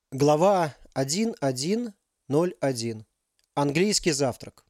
Глава 1101. Английский завтрак.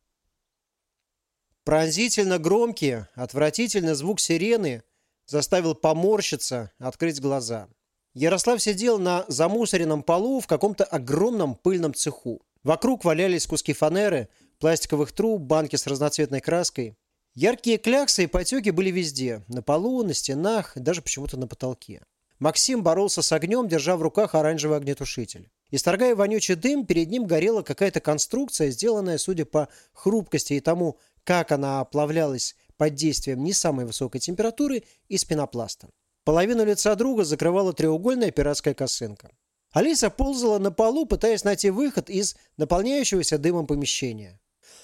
Пронзительно громкий, отвратительный звук сирены заставил поморщиться, открыть глаза. Ярослав сидел на замусоренном полу в каком-то огромном пыльном цеху. Вокруг валялись куски фанеры, пластиковых труб, банки с разноцветной краской. Яркие кляксы и потеки были везде – на полу, на стенах, даже почему-то на потолке. Максим боролся с огнем, держа в руках оранжевый огнетушитель. Исторгая вонючий дым, перед ним горела какая-то конструкция, сделанная, судя по хрупкости и тому, как она оплавлялась под действием не самой высокой температуры, из пенопласта. Половину лица друга закрывала треугольная пиратская косынка. Алиса ползала на полу, пытаясь найти выход из наполняющегося дымом помещения.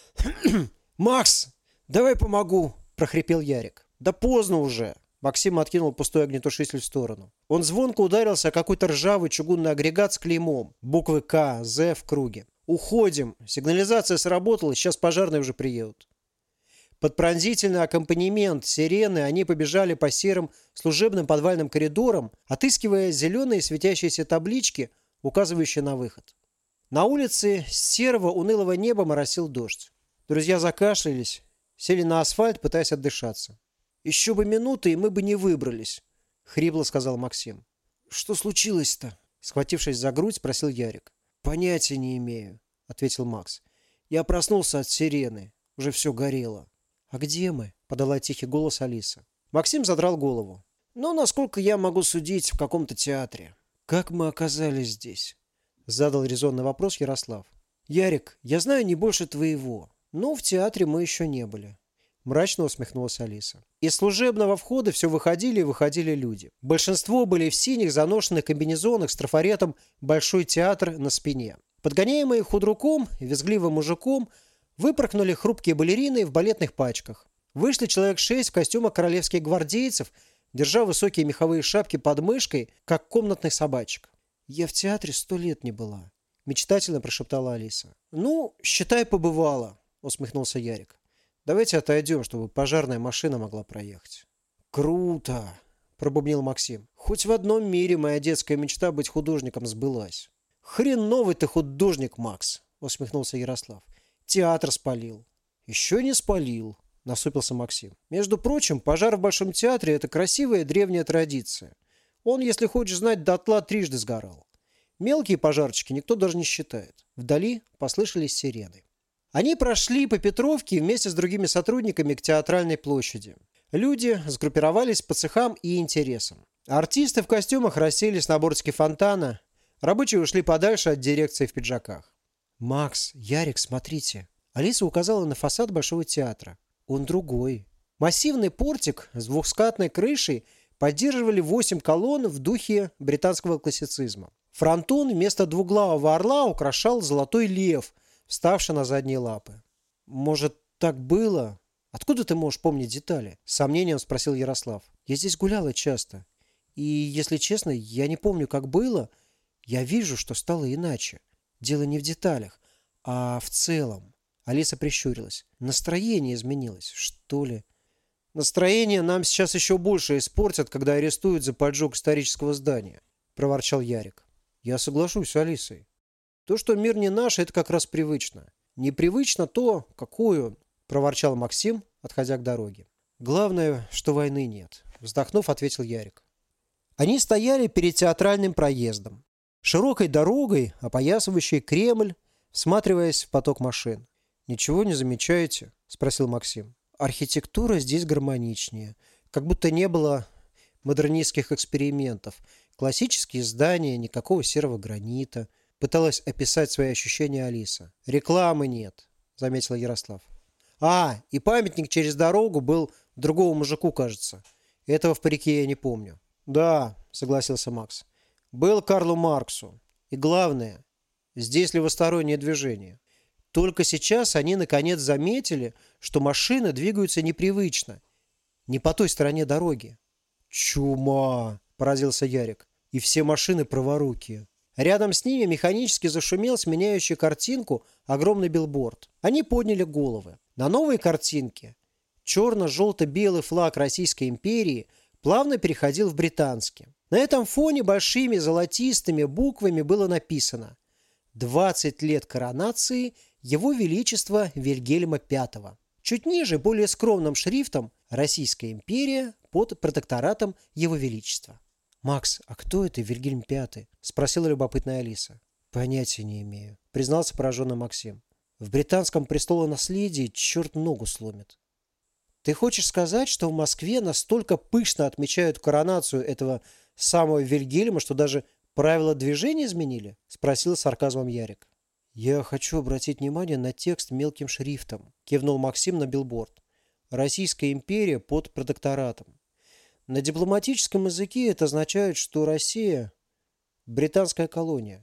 «Макс, давай помогу!» – прохрипел Ярик. «Да поздно уже!» Максим откинул пустой огнетушитель в сторону. Он звонко ударился о какой-то ржавый чугунный агрегат с клеймом. Буквы К, З в круге. «Уходим! Сигнализация сработала, сейчас пожарные уже приедут». Под пронзительный аккомпанемент сирены они побежали по серым служебным подвальным коридорам, отыскивая зеленые светящиеся таблички, указывающие на выход. На улице с серого унылого неба моросил дождь. Друзья закашлялись, сели на асфальт, пытаясь отдышаться. «Еще бы минуты, и мы бы не выбрались», — хрипло сказал Максим. «Что случилось-то?» — схватившись за грудь, спросил Ярик. «Понятия не имею», — ответил Макс. «Я проснулся от сирены. Уже все горело». «А где мы?» — подала тихий голос Алиса. Максим задрал голову. «Ну, насколько я могу судить, в каком-то театре». «Как мы оказались здесь?» — задал резонный вопрос Ярослав. «Ярик, я знаю не больше твоего, но в театре мы еще не были». Мрачно усмехнулась Алиса. Из служебного входа все выходили и выходили люди. Большинство были в синих заношенных комбинезонах с трафаретом «Большой театр» на спине. Подгоняемые худруком и визгливым мужиком выпорхнули хрупкие балерины в балетных пачках. Вышли человек 6 в костюмах королевских гвардейцев, держа высокие меховые шапки под мышкой, как комнатный собачек. «Я в театре 100 лет не была», – мечтательно прошептала Алиса. «Ну, считай, побывала», – усмехнулся Ярик. «Давайте отойдем, чтобы пожарная машина могла проехать». «Круто!» – пробубнил Максим. «Хоть в одном мире моя детская мечта быть художником сбылась». «Хреновый ты художник, Макс!» – усмехнулся Ярослав. «Театр спалил». «Еще не спалил», – насупился Максим. «Между прочим, пожар в Большом театре – это красивая древняя традиция. Он, если хочешь знать, дотла трижды сгорал. Мелкие пожарчики никто даже не считает». Вдали послышались сирены. Они прошли по Петровке вместе с другими сотрудниками к Театральной площади. Люди сгруппировались по цехам и интересам. Артисты в костюмах расселись на бортике фонтана. Рабочие ушли подальше от дирекции в пиджаках. «Макс, Ярик, смотрите». Алиса указала на фасад Большого театра. Он другой. Массивный портик с двухскатной крышей поддерживали 8 колонн в духе британского классицизма. Фронтон вместо двуглавого орла украшал золотой лев, вставший на задние лапы. «Может, так было? Откуда ты можешь помнить детали?» – с сомнением спросил Ярослав. «Я здесь гуляла часто. И, если честно, я не помню, как было. Я вижу, что стало иначе. Дело не в деталях, а в целом». Алиса прищурилась. «Настроение изменилось, что ли?» «Настроение нам сейчас еще больше испортят, когда арестуют за поджог исторического здания», – проворчал Ярик. «Я соглашусь с Алисой. То, что мир не наш, это как раз привычно. Непривычно то, какой он», – проворчал Максим, отходя к дороге. «Главное, что войны нет», – вздохнув, ответил Ярик. Они стояли перед театральным проездом, широкой дорогой, опоясывающей Кремль, всматриваясь в поток машин. «Ничего не замечаете?» – спросил Максим. «Архитектура здесь гармоничнее, как будто не было модернистских экспериментов. Классические здания, никакого серого гранита». Пыталась описать свои ощущения Алиса. «Рекламы нет», — заметил Ярослав. И памятник через дорогу был другому мужику, кажется. Этого в парике я не помню». «Да», — согласился Макс. «Был Карлу Марксу. И главное, здесь левостороннее движение. Только сейчас они наконец заметили, что машины двигаются непривычно, не по той стороне дороги». «Чума!» — поразился Ярик. «И все машины праворукие». Рядом с ними механически зашумел сменяющий картинку огромный билборд. Они подняли головы. На новой картинке черно-желто-белый флаг Российской империи плавно переходил в британский. На этом фоне большими золотистыми буквами было написано: 20 лет коронации Его Величества Вильгельма V. Чуть ниже, более скромным шрифтом, Российская империя под протекторатом Его Величества. «Макс, а кто это Вильгельм V?» – спросила любопытная Алиса. «Понятия не имею», – признался пораженный Максим. «В британском престолонаследии черт ногу сломит». «Ты хочешь сказать, что в Москве настолько пышно отмечают коронацию этого самого Вильгельма, что даже правила движения изменили?» – спросил с сарказмом Ярик. «Я хочу обратить внимание на текст мелким шрифтом», – кивнул Максим на билборд. «Российская империя под протекторатом. На дипломатическом языке это означает, что Россия – британская колония».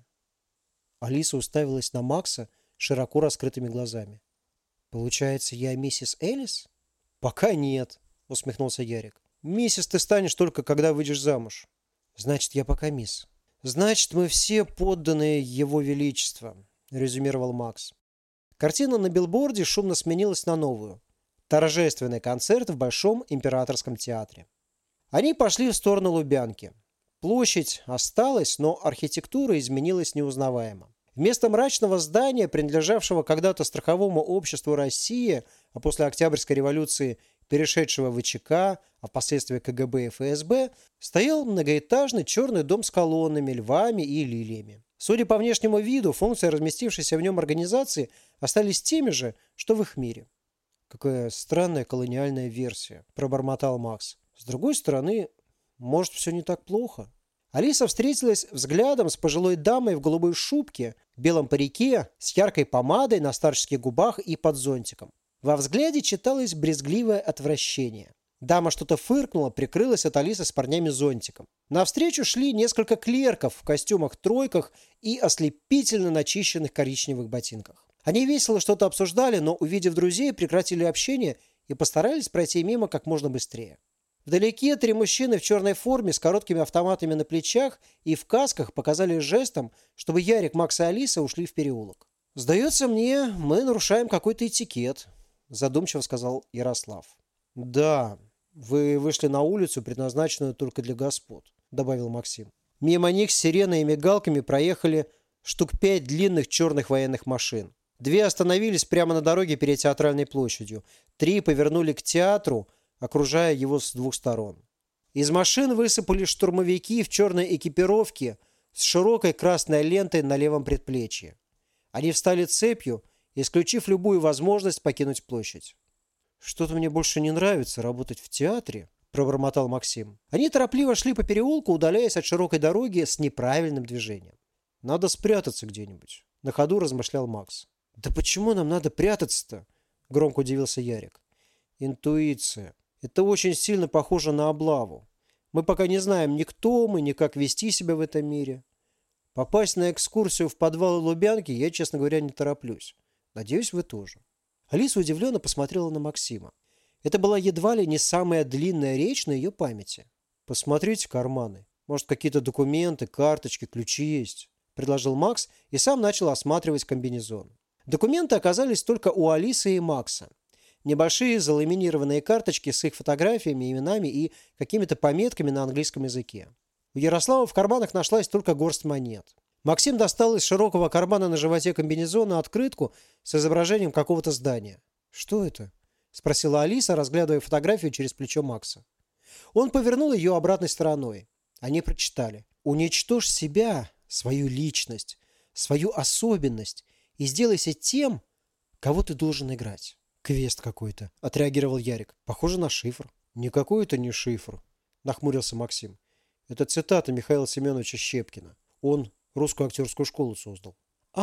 Алиса уставилась на Макса широко раскрытыми глазами. «Получается, я миссис Элис?» «Пока нет», – усмехнулся Ярик. «Миссис ты станешь только, когда выйдешь замуж». «Значит, я пока мисс». «Значит, мы все подданные Его Величества», – резюмировал Макс. Картина на билборде шумно сменилась на новую. Торжественный концерт в Большом императорском театре. Они пошли в сторону Лубянки. Площадь осталась, но архитектура изменилась неузнаваемо. Вместо мрачного здания, принадлежавшего когда-то страховому обществу «Россия», а после Октябрьской революции перешедшего в ВЧК, а впоследствии КГБ и ФСБ, стоял многоэтажный черный дом с колоннами, львами и лилиями. Судя по внешнему виду, функции разместившейся в нем организации остались теми же, что в их мире. «Какая странная колониальная версия», – пробормотал Макс. «С другой стороны, может, все не так плохо». Алиса встретилась взглядом с пожилой дамой в голубой шубке, белом парике, с яркой помадой на старческих губах и под зонтиком. Во взгляде читалось брезгливое отвращение. Дама что-то фыркнула, прикрылась от Алисы с парнями зонтиком. Навстречу шли несколько клерков в костюмах-тройках и ослепительно начищенных коричневых ботинках. Они весело что-то обсуждали, но, увидев друзей, прекратили общение и постарались пройти мимо как можно быстрее. Вдалеке 3 мужчины в черной форме с короткими автоматами на плечах и в касках показали жестом, чтобы Ярик, Макс и Алиса ушли в переулок. «Сдается мне, мы нарушаем какой-то этикет», – задумчиво сказал Ярослав. «Да, вы вышли на улицу, предназначенную только для господ», – добавил Максим. Мимо них с сиреной и мигалками проехали штук 5 длинных черных военных машин. 2 остановились прямо на дороге перед Театральной площадью. 3 повернули к театру, окружая его с 2 сторон. Из машин высыпали штурмовики в черной экипировке с широкой красной лентой на левом предплечье. Они встали цепью, исключив любую возможность покинуть площадь. «Что-то мне больше не нравится работать в театре», – пробормотал Максим. Они торопливо шли по переулку, удаляясь от широкой дороги с неправильным движением. «Надо спрятаться где-нибудь», – на ходу размышлял Макс. «Да почему нам надо прятаться-то?» – громко удивился Ярик. «Интуиция. Это очень сильно похоже на облаву. Мы пока не знаем ни кто мы, ни как вести себя в этом мире. Попасть на экскурсию в подвалы Лубянки я, честно говоря, не тороплюсь. Надеюсь, вы тоже». Алиса удивленно посмотрела на Максима. Это была едва ли не самая длинная речь на ее памяти. «Посмотрите карманы. Может, какие-то документы, карточки, ключи есть», – предложил Макс и сам начал осматривать комбинезон. Документы оказались только у Алисы и Макса. Небольшие заламинированные карточки с их фотографиями, именами и какими-то пометками на английском языке. У Ярослава в карманах нашлась только горсть монет. Максим достал из широкого кармана на животе комбинезона открытку с изображением какого-то здания. «Что это?» – спросила Алиса, разглядывая фотографию через плечо Макса. Он повернул ее обратной стороной. Они прочитали: «Уничтожь себя, свою личность, свою особенность и сделайся тем, кого ты должен играть». «Квест какой-то», – отреагировал Ярик. «Похоже на шифр». «Никакой это не шифр», – нахмурился Максим. «Это цитата Михаила Семеновича Щепкина. Он русскую актерскую школу создал».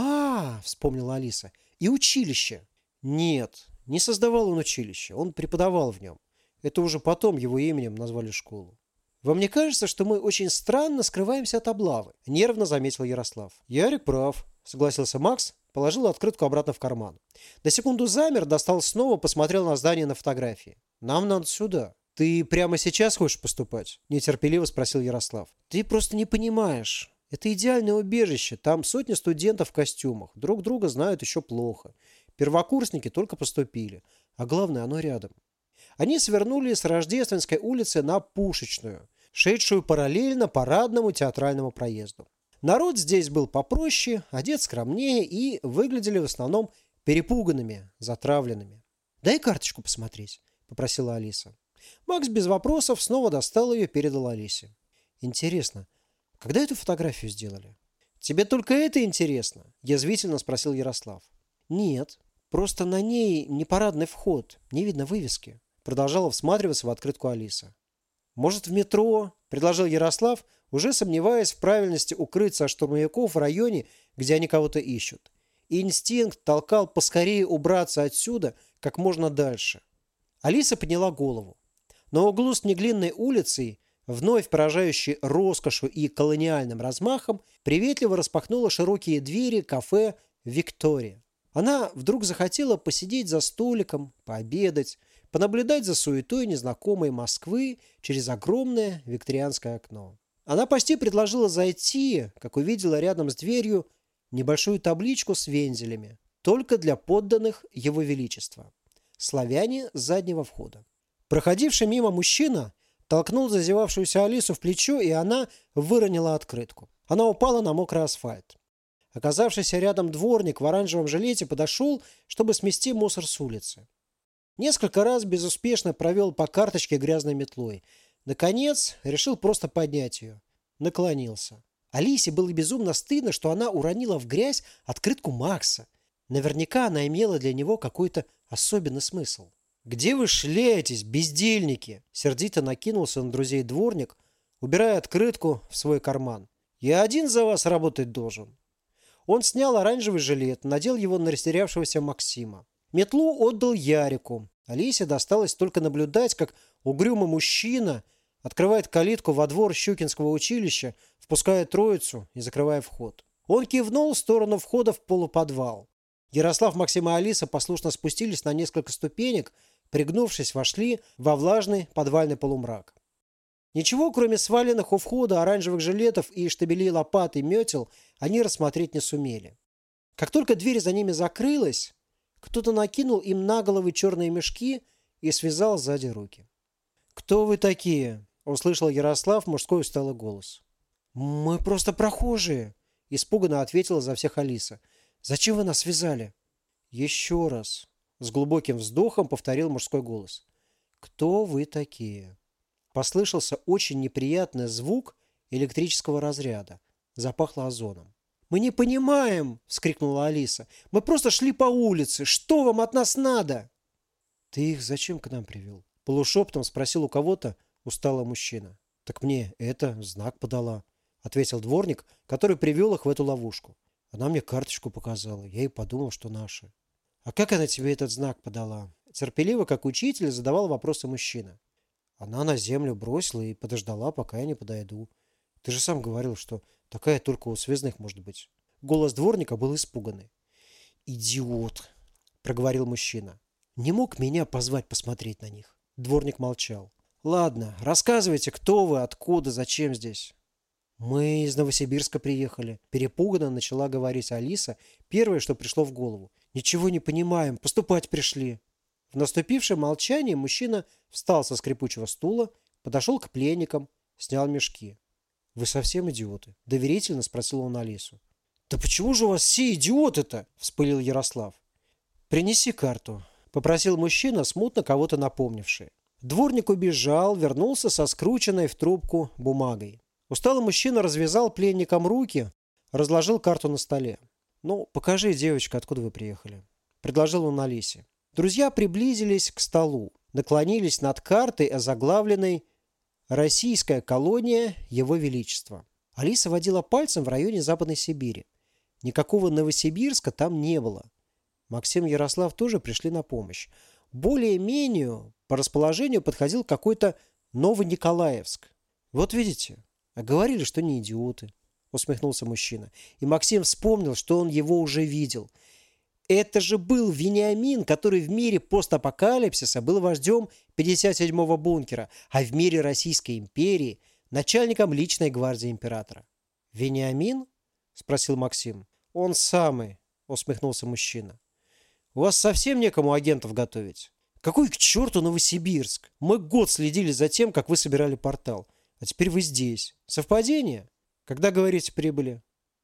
Вспомнила Алиса. «И училище». «Нет, не создавал он училище. Он преподавал в нем. Это уже потом его именем назвали школу». «Вам не кажется, что мы очень странно скрываемся от облавы?» – нервно заметил Ярослав. «Ярик прав», – согласился Макс, положил открытку обратно в карман. На секунду замер, достал снова, посмотрел на здание на фотографии. «Нам надо сюда». «Ты прямо сейчас хочешь поступать?» – нетерпеливо спросил Ярослав. «Ты просто не понимаешь. Это идеальное убежище. Там сотни студентов в костюмах. Друг друга знают еще плохо. Первокурсники только поступили. А главное, оно рядом». Они свернули с Рождественской улицы на Пушечную. шедшую параллельно парадному театральному проезду. Народ здесь был попроще, одет скромнее и выглядели в основном перепуганными, затравленными. «Дай карточку посмотреть», – попросила Алиса. Макс без вопросов снова достал ее и передал Алисе. «Интересно, когда эту фотографию сделали?» «Тебе только это интересно?» – язвительно спросил Ярослав. «Нет, просто на ней не парадный вход, не видно вывески», – продолжала всматриваться в открытку Алиса. «Может, в метро?» – предложил Ярослав, уже сомневаясь в правильности укрыться от штурмовиков в районе, где они кого-то ищут. И инстинкт толкал поскорее убраться отсюда как можно дальше. Алиса подняла голову. На углу с Неглинной улицей, вновь поражающей роскошью и колониальным размахом, приветливо распахнула широкие двери кафе «Виктория». Она вдруг захотела посидеть за столиком, пообедать, понаблюдать за суетой незнакомой Москвы через огромное викторианское окно. Она почти предложила зайти, как увидела рядом с дверью небольшую табличку с вензелями, только для подданных Его Величества. Славяне с заднего входа. Проходивший мимо мужчина толкнул зазевавшуюся Алису в плечо, и она выронила открытку. Она упала на мокрый асфальт. Оказавшийся рядом дворник в оранжевом жилете подошел, чтобы смести мусор с улицы. Несколько раз безуспешно провел по карточке грязной метлой. Наконец, решил просто поднять ее. Наклонился. Алисе было безумно стыдно, что она уронила в грязь открытку Макса. Наверняка она имела для него какой-то особенный смысл. «Где вы шляетесь, бездельники?» Сердито накинулся на друзей дворник, убирая открытку в свой карман. «Я один за вас работать должен». Он снял оранжевый жилет, надел его на растерявшегося Максима. Метлу отдал Ярику. Алисе досталось только наблюдать, как угрюмый мужчина открывает калитку во двор Щукинского училища, впуская троицу и закрывая вход. Он кивнул в сторону входа в полуподвал. Ярослав, Максим и Алиса послушно спустились на несколько ступенек, пригнувшись, вошли во влажный подвальный полумрак. Ничего, кроме сваленных у входа оранжевых жилетов и штабелей лопат и метел, они рассмотреть не сумели. Как только дверь за ними закрылась, кто-то накинул им на головы черные мешки и связал сзади руки. «Кто вы такие?» – услышал Ярослав мужской усталый голос. «Мы просто прохожие», – испуганно ответила за всех Алиса. «Зачем вы нас связали?» «Еще раз», – с глубоким вздохом повторил мужской голос. «Кто вы такие?» Послышался очень неприятный звук электрического разряда. Запахло озоном. «Мы не понимаем!» – вскрикнула Алиса. «Мы просто шли по улице. Что вам от нас надо?» «Ты их зачем к нам привел?» – полушепотом спросил у кого-то усталый мужчина. «Так мне это знак подала», – ответил дворник, который привел их в эту ловушку. Она мне карточку показала. Я и подумал, что наши. «А как она тебе этот знак подала?» Терпеливо, как учитель, задавал вопросы мужчина. Она на землю бросила и подождала, пока я не подойду. Ты же сам говорил, что такая только у связных может быть. Голос дворника был испуганный. «Идиот!» – проговорил мужчина. «Не мог меня позвать посмотреть на них?» Дворник молчал. «Ладно, рассказывайте, кто вы, откуда, зачем здесь?» «Мы из Новосибирска приехали», – перепуганно начала говорить Алиса, первое, что пришло в голову. «Ничего не понимаем, поступать пришли». В наступившем молчании мужчина встал со скрипучего стула, подошел к пленникам, снял мешки. «Вы совсем идиоты?» – доверительно спросил он Алису. «Да почему же у вас все идиоты-то?» – вспылил Ярослав. «Принеси карту», – попросил мужчина, смутно кого-то напомнивший. Дворник убежал, вернулся со скрученной в трубку бумагой. Усталый мужчина развязал пленникам руки, разложил карту на столе. «Ну, покажи, девочка, откуда вы приехали», – предложил он Алисе. Друзья приблизились к столу, наклонились над картой, озаглавленной «Российская колония Его Величества». Алиса водила пальцем в районе Западной Сибири. Никакого Новосибирска там не было. Максим и Ярослав тоже пришли на помощь. Более-менее по расположению подходил какой-то Новониколаевск. «Вот видите, а говорили, что не идиоты», — усмехнулся мужчина. И Максим вспомнил, что он его уже видел. Это же был Вениамин, который в мире постапокалипсиса был вождем 57-го бункера, а в мире Российской империи начальником личной гвардии императора. «Вениамин?» – спросил Максим. «Он самый», – усмехнулся мужчина. «У вас совсем некому агентов готовить?» «Какой к черту Новосибирск? Мы год следили за тем, как вы собирали портал. А теперь вы здесь. Совпадение? Когда, говорите, прибыли?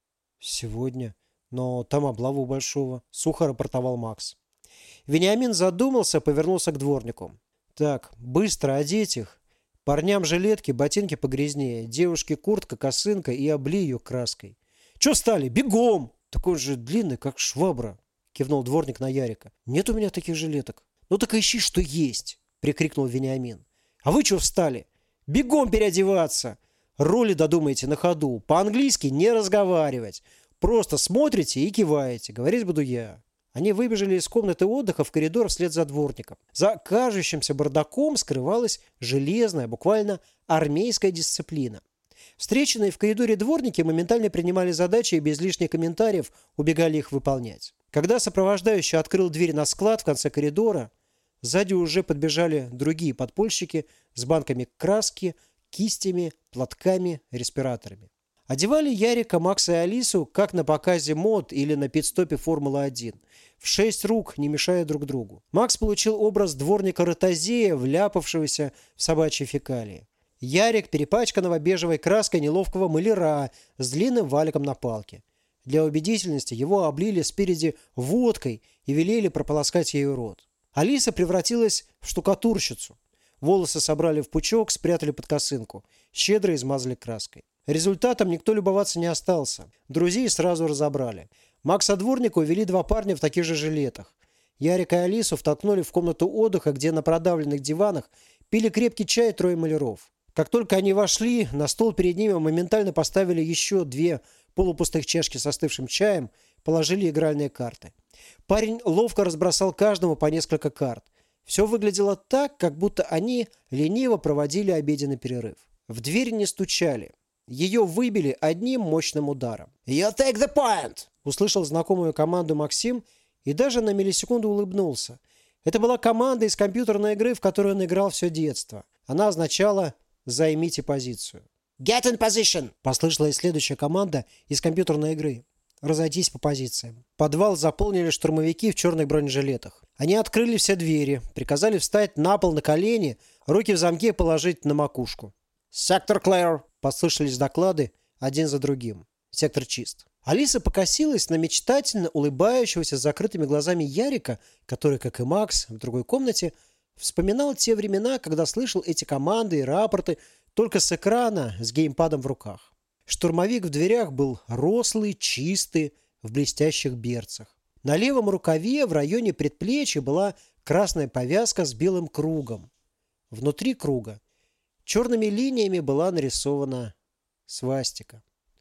Сегодня. Но там облава у Большого. Сухо рапортовал Макс. Вениамин задумался, повернулся к дворнику. Так, быстро одеть их. Парням жилетки, ботинки погрязнее. Девушке куртка, косынка и обли ее краской. Че стали? Бегом! Такой же длинный, как швабра. Кивнул дворник на Ярика. Нет у меня таких жилеток. Ну так ищи, что есть. Прикрикнул Вениамин. А вы че встали? Бегом переодеваться. Роли додумайте на ходу. По-английски не разговаривать. Просто смотрите и киваете. Говорить буду я. Они выбежали из комнаты отдыха в коридор вслед за дворником. За кажущимся бардаком скрывалась железная, буквально армейская дисциплина. Встреченные в коридоре дворники моментально принимали задачи и без лишних комментариев убегали их выполнять. Когда сопровождающий открыл дверь на склад в конце коридора, сзади уже подбежали другие подпольщики с банками краски, кистями, платками, респираторами. Одевали Ярика, Макса и Алису, как на показе мод или на пит-стопе Формулы-1. В 6 рук, не мешая друг другу. Макс получил образ дворника-ротозея, вляпавшегося в собачьи фекалии. Ярик – перепачканного бежевой краской неловкого маляра с длинным валиком на палке. Для убедительности его облили спереди водкой и велели прополоскать ею рот. Алиса превратилась в штукатурщицу. Волосы собрали в пучок, спрятали под косынку. Щедро измазали краской. Результатом никто любоваться не остался. Друзей сразу разобрали. Макса дворника увели два парня в таких же жилетах. Ярика и Алису втолкнули в комнату отдыха, где на продавленных диванах пили крепкий чай трое маляров. Как только они вошли, на стол перед ними моментально поставили еще 2 полупустых чашки с остывшим чаем, положили игральные карты. Парень ловко разбросал каждому по несколько карт. Все выглядело так, как будто они лениво проводили обеденный перерыв. В дверь не стучали. Ее выбили одним мощным ударом. «You take the point!» Услышал знакомую команду Максим и даже на миллисекунду улыбнулся. Это была команда из компьютерной игры, в которую он играл все детство. Она означала «займите позицию». «Get in position!» Послышалась следующая команда из компьютерной игры. «Разойтись по позициям». Подвал заполнили штурмовики в черных бронежилетах. Они открыли все двери, приказали встать на пол на колени, руки в замке положить на макушку. «Сектор clear!» Послышались доклады один за другим. Сектор чист. Алиса покосилась на мечтательно улыбающегося с закрытыми глазами Ярика, который, как и Макс, в другой комнате, вспоминал те времена, когда слышал эти команды и рапорты только с экрана с геймпадом в руках. Штурмовик в дверях был рослый, чистый, в блестящих берцах. На левом рукаве в районе предплечья была красная повязка с белым кругом. Внутри круга черными линиями была нарисована свастика.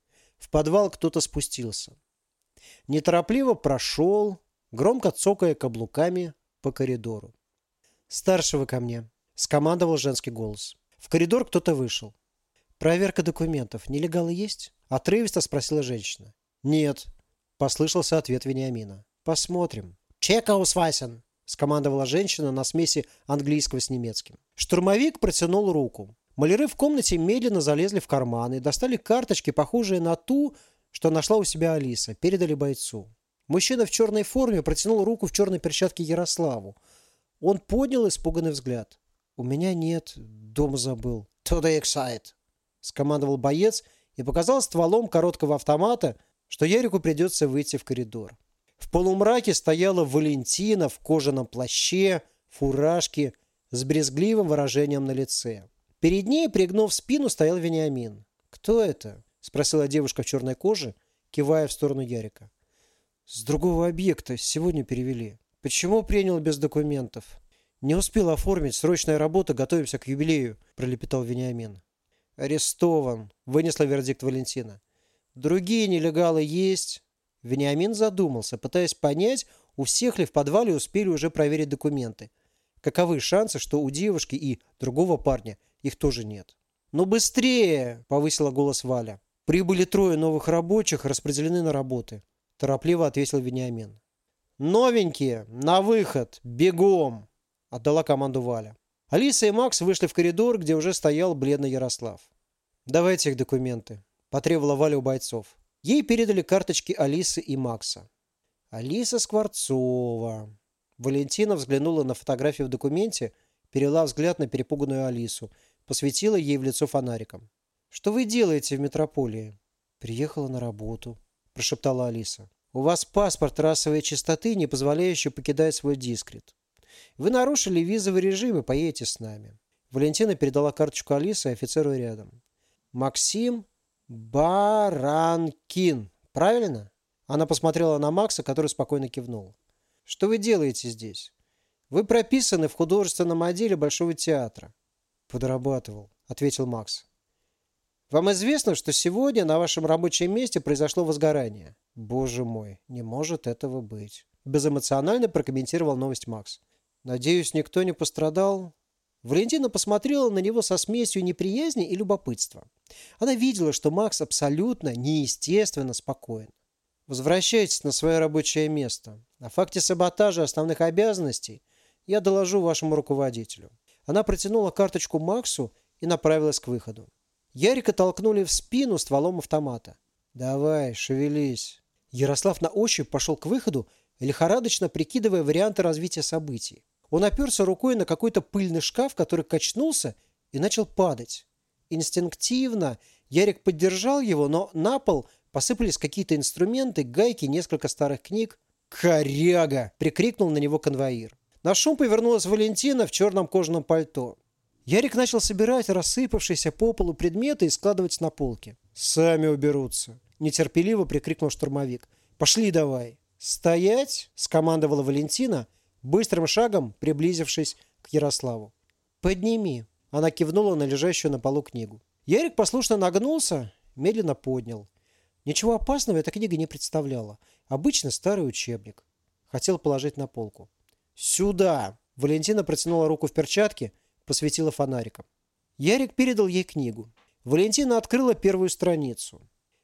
В подвал кто-то спустился. Неторопливо прошел, громко цокая каблуками по коридору. «Старшего ко мне», — скомандовал женский голос. В коридор кто-то вышел. «Проверка документов. Нелегалы есть?» — отрывисто спросила женщина. «Нет», — послышался ответ Вениамина. «Посмотрим». «Чек аусвайсен», — скомандовала женщина на смеси английского с немецким. Штурмовик протянул руку. Маляры в комнате медленно залезли в карманы и достали карточки, похожие на ту, что нашла у себя Алиса, передали бойцу. Мужчина в черной форме протянул руку в черной перчатке Ярославу. Он поднял испуганный взгляд. «У меня нет, дома забыл». «To the exit», — скомандовал боец и показал стволом короткого автомата, что Ярику придется выйти в коридор. В полумраке стояла Валентина в кожаном плаще, фуражке, с брезгливым выражением на лице. Перед ней, пригнув спину, стоял Вениамин. «Кто это?» — спросила девушка в черной коже, кивая в сторону Ярика. «С другого объекта. Сегодня перевели». «Почему принял без документов?» «Не успел оформить. Срочная работа. Готовимся к юбилею», — пролепетал Вениамин. «Арестован», — вынесла вердикт Валентина. «Другие нелегалы есть?» Вениамин задумался, пытаясь понять, у всех ли в подвале успели уже проверить документы. Каковы шансы, что у девушки и другого парня их тоже нет? «Ну быстрее!» — повысила голос Валя. «Прибыли 3 новых рабочих, распределены на работы», — торопливо ответил Вениамин. «Новенькие! На выход! Бегом!» — отдала команду Валя. Алиса и Макс вышли в коридор, где уже стоял бледный Ярослав. «Давайте их документы», — потребовала Валя у бойцов. Ей передали карточки Алисы и Макса. «Алиса Скворцова». Валентина взглянула на фотографию в документе, перевела взгляд на перепуганную Алису. посветила ей в лицо фонариком. «Что вы делаете в метрополии?» «Приехала на работу», – прошептала Алиса. «У вас паспорт расовой чистоты, не позволяющий покидать свой дискрет. Вы нарушили визовый режим и поедете с нами». Валентина передала карточку Алисы офицеру рядом. «Максим Баранкин. Правильно?» Она посмотрела на Макса, который спокойно кивнул. «Что вы делаете здесь? Вы прописаны в художественном отделе Большого театра». «Подрабатывал», — ответил Макс. «Вам известно, что сегодня на вашем рабочем месте произошло возгорание?» «Боже мой, не может этого быть», — безэмоционально прокомментировал новость Макс. «Надеюсь, никто не пострадал?» Валентина посмотрела на него со смесью неприязни и любопытства. Она видела, что Макс абсолютно неестественно спокоен. «Возвращайтесь на свое рабочее место. О факте саботажа основных обязанностей я доложу вашему руководителю». Она протянула карточку Максу и направилась к выходу. Ярика толкнули в спину стволом автомата. «Давай, шевелись». Ярослав на ощупь пошел к выходу, лихорадочно прикидывая варианты развития событий. Он оперся рукой на какой-то пыльный шкаф, который качнулся и начал падать. Инстинктивно Ярик поддержал его, но на пол посыпались какие-то инструменты, гайки, несколько старых книг. «Коряга!» – прикрикнул на него конвоир. На шум повернулась Валентина в черном кожаном пальто. Ярик начал собирать рассыпавшиеся по полу предметы и складывать на полке. «Сами уберутся!» – нетерпеливо прикрикнул штурмовик. «Пошли давай!» «Стоять!» – скомандовала Валентина, быстрым шагом приблизившись к Ярославу. «Подними!» – она кивнула на лежащую на полу книгу. Ярик послушно нагнулся, медленно поднял. Ничего опасного эта книга не представляла. Обычный старый учебник. Хотел положить на полку. «Сюда!» – Валентина протянула руку в перчатке, посветила фонариком. Ярик передал ей книгу. Валентина открыла первую страницу.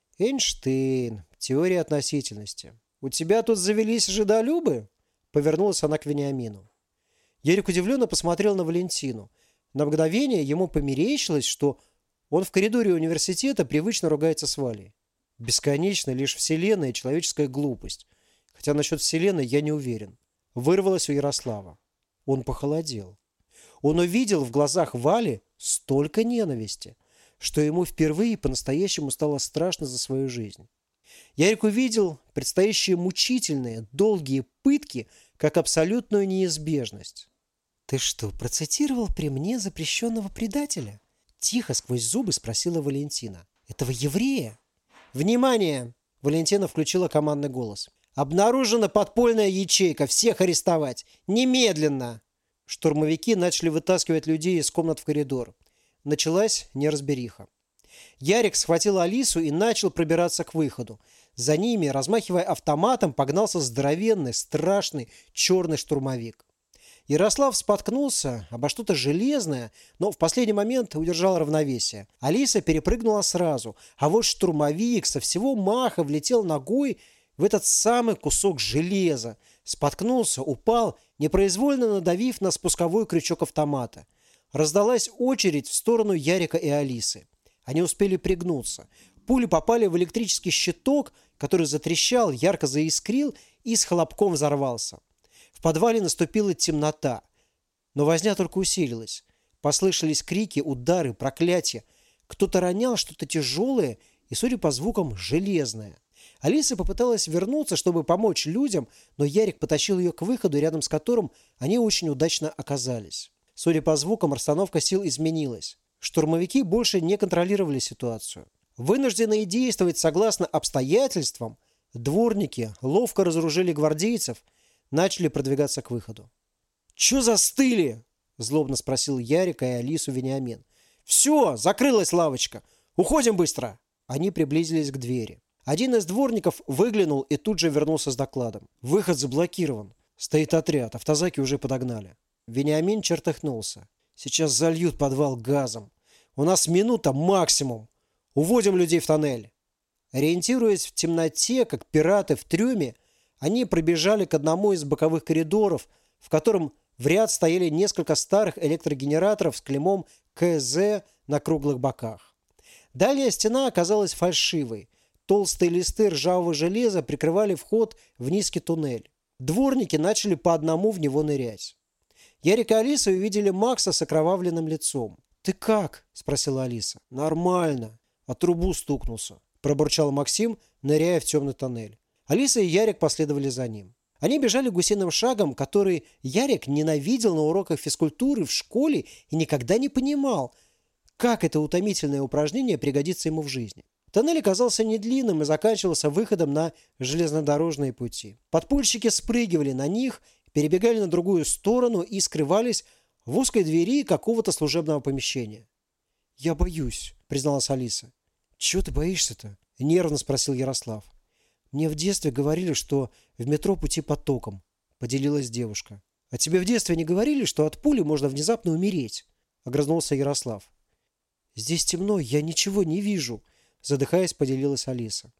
«Эйнштейн. Теория относительности. У тебя тут завелись жидолюбы?» Повернулась она к Вениамину. Ярик удивленно посмотрел на Валентину. На мгновение ему померещилось, что он в коридоре университета привычно ругается с Валей. Бесконечно лишь вселенная и человеческая глупость. Хотя насчет вселенной я не уверен. Вырвалось у Ярослава. Он похолодел. Он увидел в глазах Вали столько ненависти, что ему впервые по-настоящему стало страшно за свою жизнь. Ярик увидел предстоящие мучительные, долгие пытки как абсолютную неизбежность. «Ты что, процитировал при мне запрещенного предателя?» Тихо сквозь зубы спросила Валентина. «Этого еврея?» «Внимание!» Валентина включила командный голос. «Обнаружена подпольная ячейка. Всех арестовать! Немедленно!» Штурмовики начали вытаскивать людей из комнат в коридор. Началась неразбериха. Ярик схватил Алису и начал пробираться к выходу. За ними, размахивая автоматом, погнался здоровенный, страшный черный штурмовик. Ярослав споткнулся обо что-то железное, но в последний момент удержал равновесие. Алиса перепрыгнула сразу, а вот штурмовик со всего маха влетел ногой в этот самый кусок железа. Споткнулся, упал, непроизвольно надавив на спусковой крючок автомата. Раздалась очередь в сторону Ярика и Алисы. Они успели пригнуться. Пули попали в электрический щиток, который затрещал, ярко заискрил и с хлопком взорвался. В подвале наступила темнота, но возня только усилилась. Послышались крики, удары, проклятия. Кто-то ронял что-то тяжелое и, судя по звукам, железное. Алиса попыталась вернуться, чтобы помочь людям, но Ярик потащил ее к выходу, рядом с которым они очень удачно оказались. Судя по звукам, расстановка сил изменилась. Штурмовики больше не контролировали ситуацию. Вынужденные действовать согласно обстоятельствам, дворники ловко разоружили гвардейцев, начали продвигаться к выходу. «Чё застыли?» – злобно спросил Ярика и Алису Вениамин. «Все, закрылась лавочка. Уходим быстро!» Они приблизились к двери. Один из дворников выглянул и тут же вернулся с докладом. «Выход заблокирован. Стоит отряд, автозаки уже подогнали». Вениамин чертыхнулся. «Сейчас зальют подвал газом. У нас минута максимум. Уводим людей в тоннель». Ориентируясь в темноте, как пираты в трюме, они пробежали к одному из боковых коридоров, в котором в ряд стояли несколько старых электрогенераторов с клеймом КЗ на круглых боках. Дальняя стена оказалась фальшивой. Толстые листы ржавого железа прикрывали вход в низкий туннель. Дворники начали по одному в него нырять. Ярик и Алиса увидели Макса с окровавленным лицом. «Ты как?» – спросила Алиса. «Нормально. А трубу стукнулся», – пробурчал Максим, ныряя в темный тоннель. Алиса и Ярик последовали за ним. Они бежали гусиным шагом, который Ярик ненавидел на уроках физкультуры в школе и никогда не понимал, как это утомительное упражнение пригодится ему в жизни. Тоннель оказался недлинным и заканчивался выходом на железнодорожные пути. Подпольщики спрыгивали на них, перебегали на другую сторону и скрывались в узкой двери какого-то служебного помещения. «Я боюсь», — призналась Алиса. «Чего ты боишься-то?» — нервно спросил Ярослав. «Мне в детстве говорили, что в метро пути потоком», — поделилась девушка. «А тебе в детстве не говорили, что от пули можно внезапно умереть?» — огрызнулся Ярослав. «Здесь темно, я ничего не вижу», — задыхаясь, поделилась Алиса.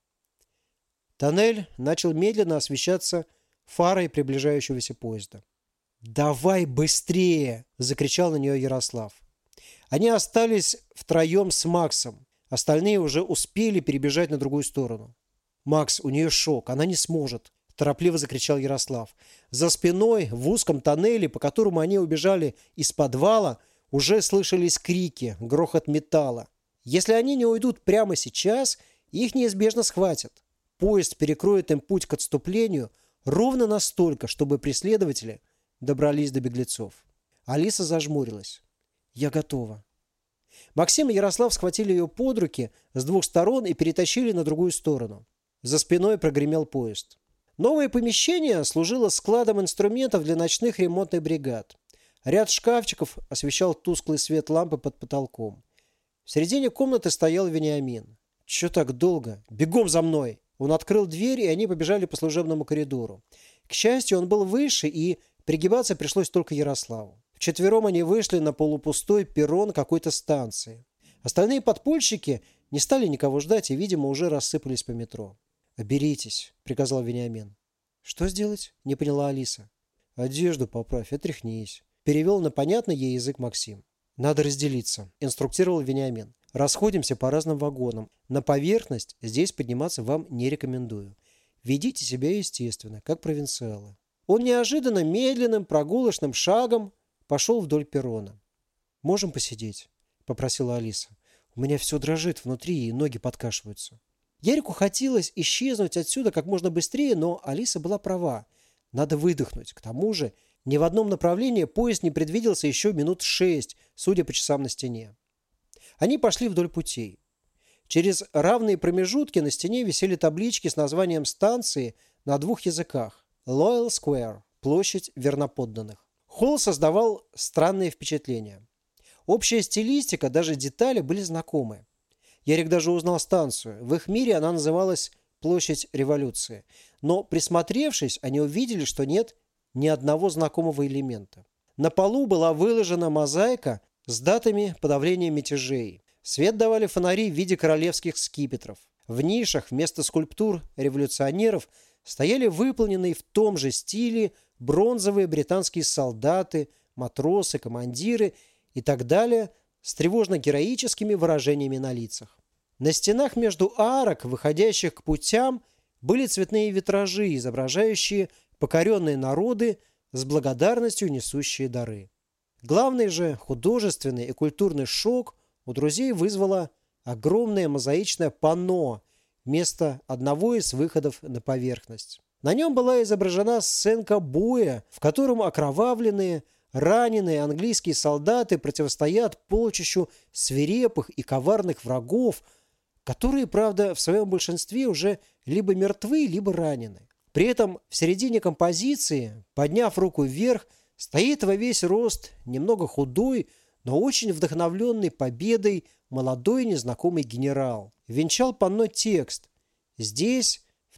Тоннель начал медленно освещаться фарой приближающегося поезда. «Давай быстрее!» – закричал на нее Ярослав. Они остались втроем с Максом. Остальные уже успели перебежать на другую сторону. «Макс, у нее шок, она не сможет!» – торопливо закричал Ярослав. За спиной, в узком тоннеле, по которому они убежали из подвала, уже слышались крики, грохот металла. Если они не уйдут прямо сейчас, их неизбежно схватят. Поезд перекроет им путь к отступлению ровно настолько, чтобы преследователи добрались до беглецов. Алиса зажмурилась. «Я готова». Максим и Ярослав схватили ее под руки с двух сторон и перетащили на другую сторону. За спиной прогремел поезд. Новое помещение служило складом инструментов для ночных ремонтных бригад. Ряд шкафчиков освещал тусклый свет лампы под потолком. В середине комнаты стоял Вениамин. «Чё так долго? Бегом за мной!» Он открыл дверь, и они побежали по служебному коридору. К счастью, он был выше, и пригибаться пришлось только Ярославу. Вчетвером они вышли на полупустой перрон какой-то станции. Остальные подпольщики не стали никого ждать и, видимо, уже рассыпались по метро. «Оберитесь», — приказал Вениамин. «Что сделать?» — не поняла Алиса. «Одежду поправь, отряхнись», — перевел на понятный ей язык Максим. «Надо разделиться», — инструктировал Вениамин. «Расходимся по разным вагонам. На поверхность здесь подниматься вам не рекомендую. Ведите себя естественно, как провинциалы». Он неожиданно медленным прогулочным шагом пошел вдоль перрона. «Можем посидеть?» – попросила Алиса. «У меня все дрожит внутри и ноги подкашиваются». Ярику хотелось исчезнуть отсюда как можно быстрее, но Алиса была права. Надо выдохнуть. К тому же ни в одном направлении поезд не предвиделся еще минут 6, судя по часам на стене. Они пошли вдоль путей. Через равные промежутки на стене висели таблички с названием станции на двух языках. Loyal Square – площадь верноподданных. Холл создавал странные впечатления. Общая стилистика, даже детали были знакомы. Ярик даже узнал станцию. В их мире она называлась Площадь Революции. Но, присмотревшись, они увидели, что нет ни одного знакомого элемента. На полу была выложена мозаика с датами подавления мятежей. Свет давали фонари в виде королевских скипетров. В нишах вместо скульптур революционеров стояли выполненные в том же стиле бронзовые британские солдаты, матросы, командиры и так далее с тревожно-героическими выражениями на лицах. На стенах между арок, выходящих к путям, были цветные витражи, изображающие покоренные народы с благодарностью несущие дары. Главный же художественный и культурный шок у друзей вызвало огромное мозаичное панно вместо одного из выходов на поверхность. На нем была изображена сценка боя, в котором окровавленные, раненые английские солдаты противостоят полчищу свирепых и коварных врагов, которые, правда, в своем большинстве уже либо мертвы, либо ранены. При этом в середине композиции, подняв руку вверх, стоит во весь рост, немного худой, но очень вдохновленный победой молодой незнакомый генерал. Венчал панно текст. Здесь, в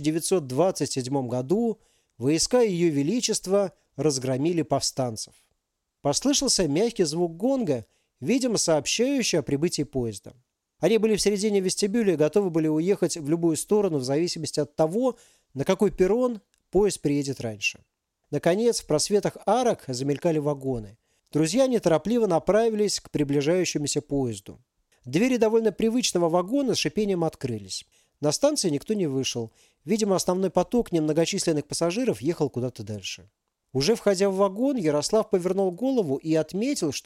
1927 году, войска Ее Величества разгромили повстанцев. Послышался мягкий звук гонга, видимо, сообщающий о прибытии поезда. Они были в середине вестибюля и готовы были уехать в любую сторону в зависимости от того, на какой перрон поезд приедет раньше. Наконец, в просветах арок замелькали вагоны. Друзья неторопливо направились к приближающемуся поезду. Двери довольно привычного вагона с шипением открылись. На станции никто не вышел. Видимо, основной поток немногочисленных пассажиров ехал куда-то дальше. Уже входя в вагон, Ярослав повернул голову и отметил, что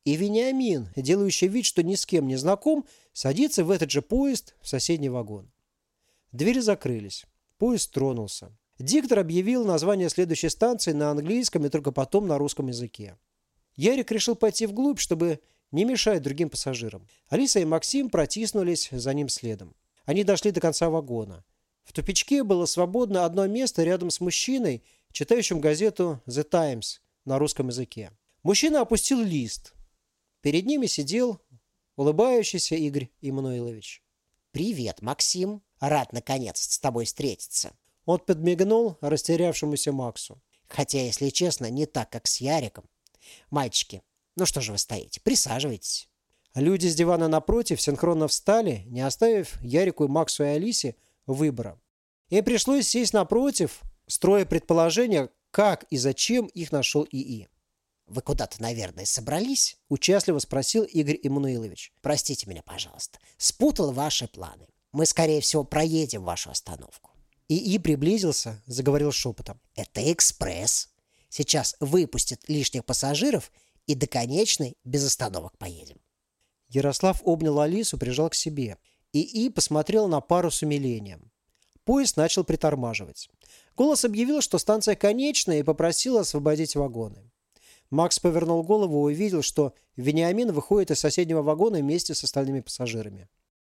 И Вениамин, делающий вид, что ни с кем не знаком, садится в этот же поезд в соседний вагон. Двери закрылись. Поезд тронулся. Диктор объявил название следующей станции на английском и только потом на русском языке. Ярик решил пойти вглубь, чтобы не мешать другим пассажирам. Алиса и Максим протиснулись за ним следом. Они дошли до конца вагона. В тупичке было свободно одно место рядом с мужчиной, читающим газету «The Times» на русском языке. Мужчина опустил лист. Перед ними сидел улыбающийся Игорь Иммануилович. «Привет, Максим. Рад, наконец, с тобой встретиться». Он подмигнул растерявшемуся Максу. Хотя, если честно, не так, как с Яриком. Мальчики, ну что же вы стоите? Присаживайтесь. Люди с дивана напротив синхронно встали, не оставив Ярику и Максу и Алисе выбора. Им пришлось сесть напротив, строя предположения, как и зачем их нашел ИИ. «Вы куда-то, наверное, собрались?» – участливо спросил Игорь Иммануилович. «Простите меня, пожалуйста. Спутал ваши планы. Мы, скорее всего, проедем вашу остановку». ИИ приблизился, заговорил шепотом. «Это экспресс. Сейчас выпустят лишних пассажиров и до конечной без остановок поедем». Ярослав обнял Алису, прижал к себе. ИИ посмотрел на пару с умилением. Поезд начал притормаживать. Голос объявил, что станция конечная, и попросил освободить вагоны. Макс повернул голову и увидел, что Вениамин выходит из соседнего вагона вместе с остальными пассажирами.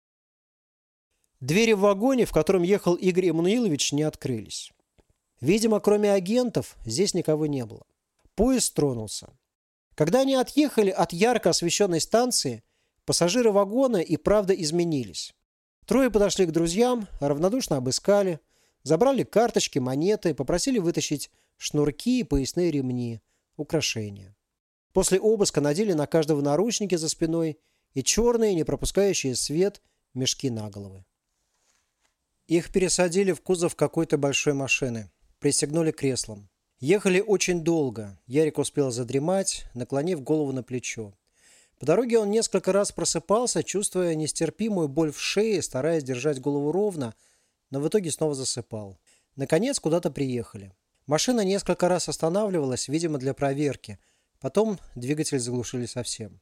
Двери в вагоне, в котором ехал Игорь Иммануилович, не открылись. Видимо, кроме агентов, здесь никого не было. Поезд тронулся. Когда они отъехали от ярко освещенной станции, пассажиры вагона и правда изменились. Трое подошли к друзьям, равнодушно обыскали, забрали карточки, монеты, попросили вытащить шнурки и поясные ремни, украшения. После обыска надели на каждого наручники за спиной и черные, не пропускающие свет, мешки на головы. Их пересадили в кузов какой-то большой машины, пристегнули креслом. Ехали очень долго. Ярик успел задремать, наклонив голову на плечо. По дороге он несколько раз просыпался, чувствуя нестерпимую боль в шее, стараясь держать голову ровно, но в итоге снова засыпал. Наконец куда-то приехали. Машина несколько раз останавливалась, видимо, для проверки. Потом двигатель заглушили совсем.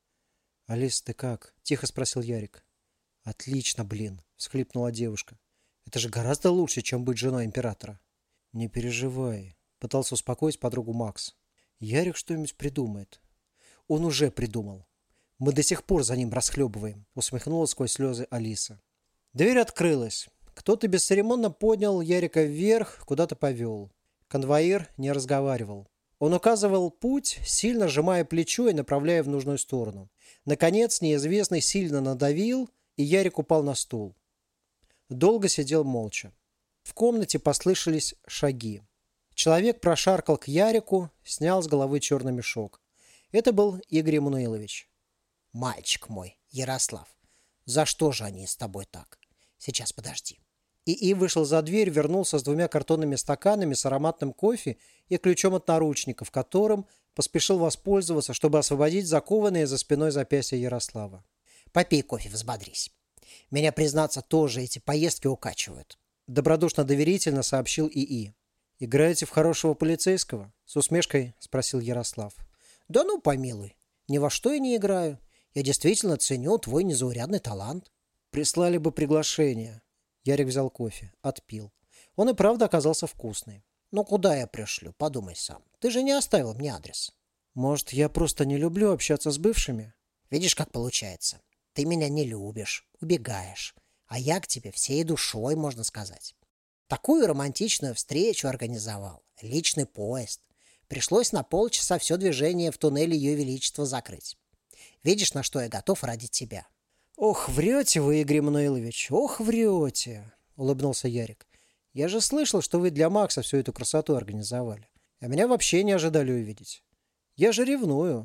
«Алис, ты как?» – тихо спросил Ярик. «Отлично, блин!» – всхлипнула девушка. «Это же гораздо лучше, чем быть женой императора». «Не переживай», – пытался успокоить подругу Макс. «Ярик что-нибудь придумает». «Он уже придумал. Мы до сих пор за ним расхлебываем», – усмехнулась сквозь слезы Алиса. Дверь открылась. Кто-то бесцеремонно поднял Ярика вверх, куда-то повел. Конвоир не разговаривал. Он указывал путь, сильно сжимая плечо и направляя в нужную сторону. Наконец, неизвестный сильно надавил, и Ярик упал на стул. Долго сидел молча. В комнате послышались шаги. Человек прошаркал к Ярику, снял с головы черный мешок. Это был Игорь Иммануилович. «Мальчик мой, Ярослав, за что же они с тобой так? Сейчас, подожди». ИИ вышел за дверь, вернулся с 2 картонными стаканами с ароматным кофе и ключом от наручников, которым поспешил воспользоваться, чтобы освободить закованные за спиной запястья Ярослава. «Попей кофе, взбодрись. Меня, признаться, тоже эти поездки укачивают», – добродушно-доверительно сообщил ИИ. «Играете в хорошего полицейского?» – с усмешкой спросил Ярослав. «Да ну, помилуй, ни во что я не играю. Я действительно ценю твой незаурядный талант». «Прислали бы приглашение». Ярик взял кофе, отпил. Он и правда оказался вкусный. «Ну куда я пришлю? Подумай сам. Ты же не оставил мне адрес». «Может, я просто не люблю общаться с бывшими?» «Видишь, как получается. Ты меня не любишь, убегаешь. А я к тебе всей душой, можно сказать. Такую романтичную встречу организовал. Личный поезд. Пришлось на полчаса все движение в туннеле Ее Величества закрыть. Видишь, на что я готов ради тебя». «Ох, врете вы, Игорь Иммануилович, ох, врете!» – улыбнулся Ярик. «Я же слышал, что вы для Макса всю эту красоту организовали. А меня вообще не ожидали увидеть. Я же ревную».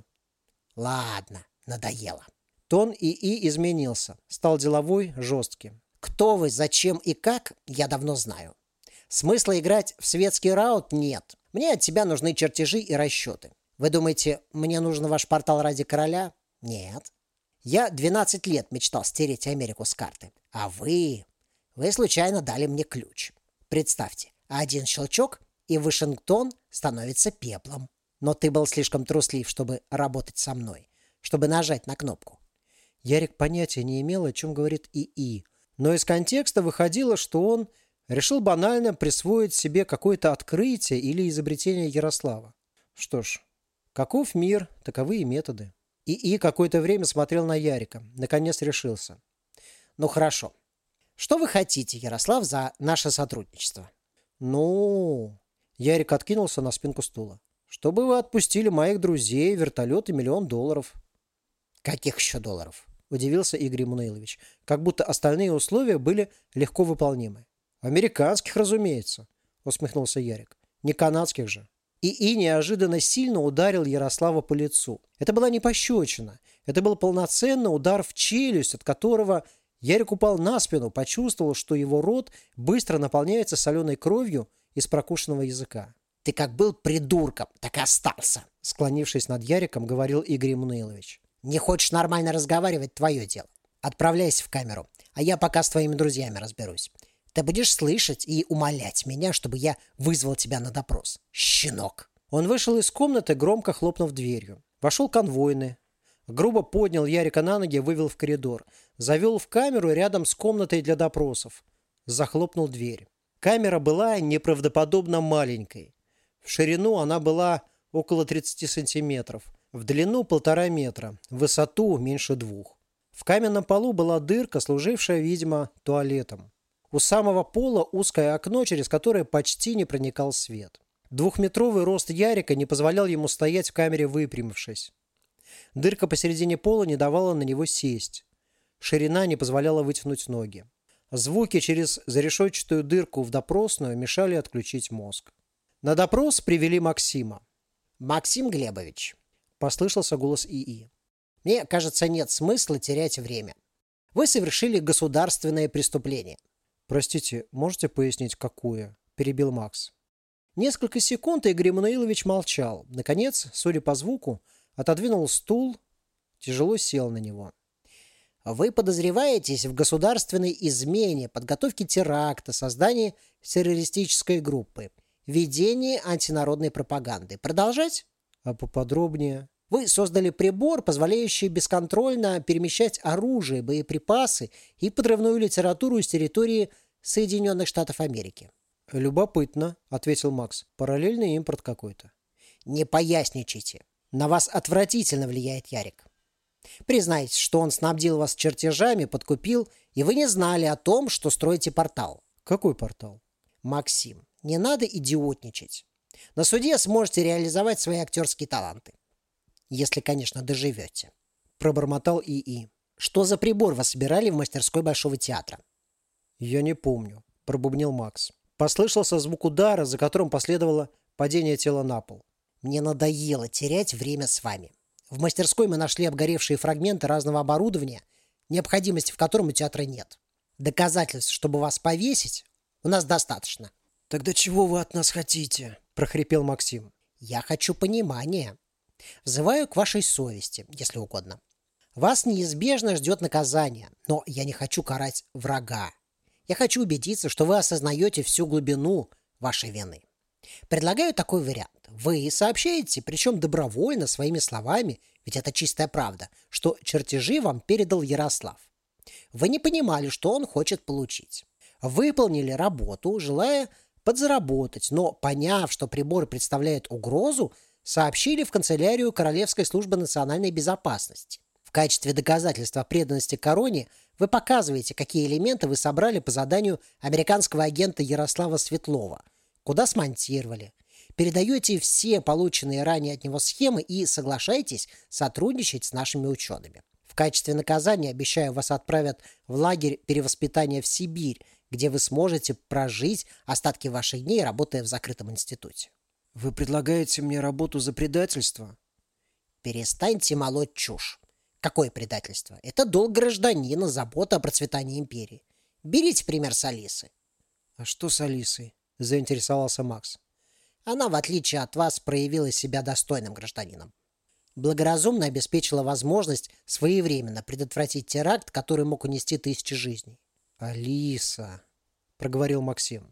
«Ладно, надоело». Тон ИИ изменился, стал деловой, жестким. «Кто вы, зачем и как, я давно знаю. Смысла играть в светский раунд нет. Мне от тебя нужны чертежи и расчеты. Вы думаете, мне нужен ваш портал ради короля? Нет. Я 12 лет мечтал стереть Америку с карты. А вы случайно дали мне ключ. Представьте, один щелчок, и Вашингтон становится пеплом. Но ты был слишком труслив, чтобы работать со мной. чтобы нажать на кнопку. Ярик понятия не имел, о чем говорит ИИ, но из контекста выходило, что он решил банально присвоить себе какое-то открытие или изобретение Ярослава. Что ж, каков мир, таковы и методы. ИИ какое-то время смотрел на Ярика, наконец решился. Ну хорошо. Что вы хотите, Ярослав, за наше сотрудничество? Ну, Ярик откинулся на спинку стула. Чтобы вы отпустили моих друзей, вертолет и $1 миллион. Каких еще долларов? Удивился Игорь Эммануилович, как будто остальные условия были легко выполнимы. Американских, разумеется, усмехнулся Ярик. Не канадских же. ИИ неожиданно сильно ударил Ярослава по лицу. Это была не пощечина. Это был полноценный удар в челюсть, от которого Ярик упал на спину, почувствовал, что его рот быстро наполняется соленой кровью из прокушенного языка. Ты как был придурком, так и остался. Склонившись над Яриком, говорил Игорь Эммануилович. Не хочешь нормально разговаривать, твое дело. Отправляйся в камеру, а я пока с твоими друзьями разберусь. Ты будешь слышать и умолять меня, чтобы я вызвал тебя на допрос. Щенок. Он вышел из комнаты, громко хлопнув дверью. Вошел конвойный. Грубо поднял Ярика на ноги и вывел в коридор. Завел в камеру рядом с комнатой для допросов. Захлопнул дверь. Камера была неправдоподобно маленькой. В ширину она была около 30 сантиметров. В длину 1,5 метра. В высоту меньше 2. В каменном полу была дырка, служившая, видимо, туалетом. У самого пола узкое окно, через которое почти не проникал свет. 2-метровый рост Ярика не позволял ему стоять в камере выпрямившись. Дырка посередине пола не давала на него сесть. Ширина не позволяла вытянуть ноги. Звуки через зарешетчатую дырку в допросную мешали отключить мозг. На допрос привели Максима. Максим Глебович, Послышался голос ИИ. мне кажется, нет смысла терять время. Вы совершили государственное преступление. «Простите, можете пояснить, какое?» – перебил Макс. Несколько секунд Игорь Эммануилович молчал. Наконец, судя по звуку, отодвинул стул, тяжело сел на него. Вы подозреваетесь в государственной измене, подготовке теракта, создании террористической группы, ведении антинародной пропаганды. Продолжать? А поподробнее? Вы создали прибор, позволяющий бесконтрольно перемещать оружие, боеприпасы и подрывную литературу с территории Соединенных Штатов Америки. «Любопытно», — ответил Макс. «Параллельный импорт какой-то». Не поясничайте. На вас отвратительно влияет Ярик. Признайтесь, что он снабдил вас чертежами, подкупил, и вы не знали о том, что строите портал. «Какой портал?» Максим, не надо идиотничать. На суде сможете реализовать свои актерские таланты. Если, конечно, доживете. Пробормотал ИИ. Что за прибор вы собирали в мастерской Большого театра? «Я не помню», — пробубнил Макс. Послышался звук удара, за которым последовало падение тела на пол. Мне надоело терять время с вами. В мастерской мы нашли обгоревшие фрагменты разного оборудования, необходимости в котором у театра нет. Доказательств, чтобы вас повесить, у нас достаточно. «Тогда чего вы от нас хотите?» – прохрипел Максим. Я хочу понимания. Взываю к вашей совести, если угодно. Вас неизбежно ждет наказание, но я не хочу карать врага. Я хочу убедиться, что вы осознаете всю глубину вашей вины. Предлагаю такой вариант. Вы сообщаете, причем добровольно, своими словами, ведь это чистая правда, что чертежи вам передал Ярослав. Вы не понимали, что он хочет получить. Выполнили работу, желая подзаработать, но, поняв, что прибор представляет угрозу, сообщили в канцелярию Королевской службы национальной безопасности. В качестве доказательства преданности короне вы показываете, какие элементы вы собрали по заданию американского агента Ярослава Светлова, куда смонтировали. Передаете все полученные ранее от него схемы и соглашаетесь сотрудничать с нашими учеными. В качестве наказания, обещаю, вас отправят в лагерь перевоспитания в Сибирь, где вы сможете прожить остатки ваших дней, работая в закрытом институте. «Вы предлагаете мне работу за предательство?» Перестаньте молоть чушь. Какое предательство? Это долг гражданина, забота о процветании империи. Берите пример с Алисы. «А что с Алисой?» – заинтересовался Макс. Она, в отличие от вас, проявила себя достойным гражданином. Благоразумно обеспечила возможность своевременно предотвратить теракт, который мог унести тысячи жизней. «Алиса», – проговорил Максим.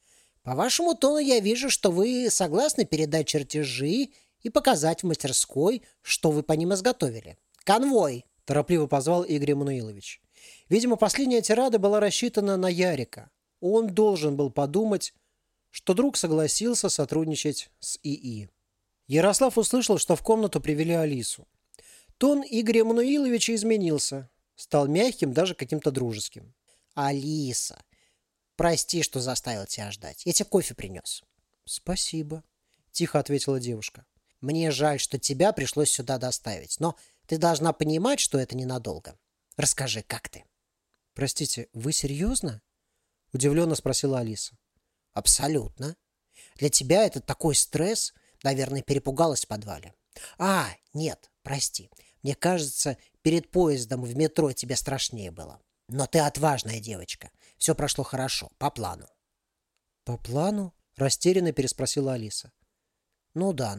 По вашему тону я вижу, что вы согласны передать чертежи и показать в мастерской, что вы по ним изготовили. Конвой!» – торопливо позвал Игорь Эммануилович. Видимо, последняя тирада была рассчитана на Ярика. Он должен был подумать, что друг согласился сотрудничать с ИИ. Ярослав услышал, что в комнату привели Алису. Тон Игоря Эммануиловича изменился, стал мягким, даже каким-то дружеским. «Алиса, прости, что заставил тебя ждать. Я тебе кофе принес». «Спасибо», – тихо ответила девушка. «Мне жаль, что тебя пришлось сюда доставить, но ты должна понимать, что это ненадолго. Расскажи, как ты?» «Простите, вы серьезно?» – удивленно спросила Алиса. «Абсолютно. Для тебя это такой стресс, наверное, перепугалась в подвале. Нет, прости. Мне кажется, перед поездом в метро тебе страшнее было. Но ты отважная девочка. Все прошло хорошо, по плану». «По плану?» – растерянно переспросила Алиса. Ну да.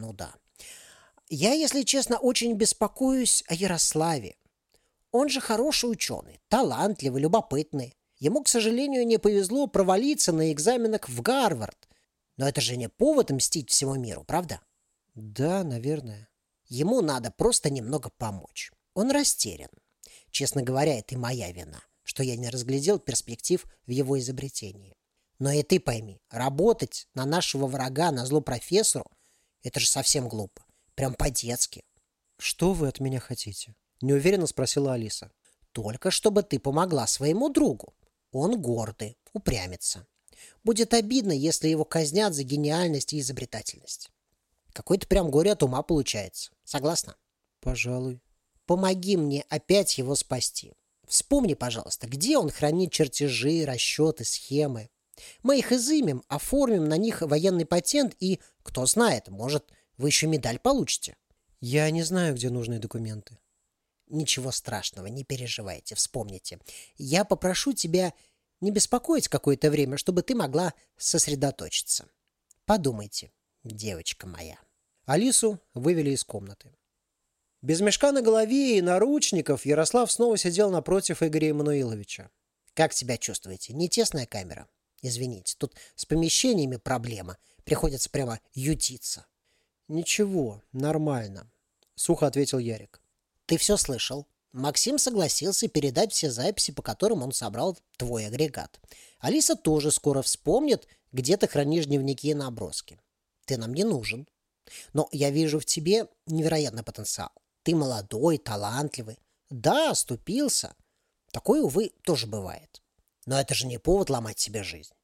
Я, если честно, очень беспокоюсь о Ярославе. Он же хороший ученый, талантливый, любопытный. Ему, к сожалению, не повезло провалиться на экзаменах в Гарвард. Но это же не повод мстить всему миру, правда? «Да, наверное». Ему надо просто немного помочь. Он растерян. Честно говоря, это и моя вина, что я не разглядел перспектив в его изобретении. Но и ты пойми, работать на нашего врага, назло профессору, это же совсем глупо. Прям по-детски. «Что вы от меня хотите?» – неуверенно спросила Алиса. Только чтобы ты помогла своему другу. Он гордый, упрямится. Будет обидно, если его казнят за гениальность и изобретательность. Какой-то прям горе от ума получается. Согласна? «Пожалуй». Помоги мне опять его спасти. Вспомни, пожалуйста, где он хранит чертежи, расчеты, схемы. Мы их изымем, оформим на них военный патент и, кто знает, может, вы еще медаль получите. «Я не знаю, где нужные документы». Ничего страшного, не переживайте, вспомните. Я попрошу тебя не беспокоить какое-то время, чтобы ты могла сосредоточиться. Подумайте, девочка моя». Алису вывели из комнаты. Без мешка на голове и наручников Ярослав снова сидел напротив Игоря Эммануиловича. «Как себя чувствуете? Не тесная камера? Извините, тут с помещениями проблема. Приходится прямо ютиться». «Ничего, нормально», – сухо ответил Ярик. «Ты все слышал? Максим согласился передать все записи, по которым он собрал твой агрегат. Алиса тоже скоро вспомнит, где ты хранишь дневники и наброски. Ты нам не нужен. Но я вижу в тебе невероятный потенциал. Ты молодой, талантливый. Да, оступился. Такое, увы, тоже бывает. Но это же не повод ломать себе жизнь».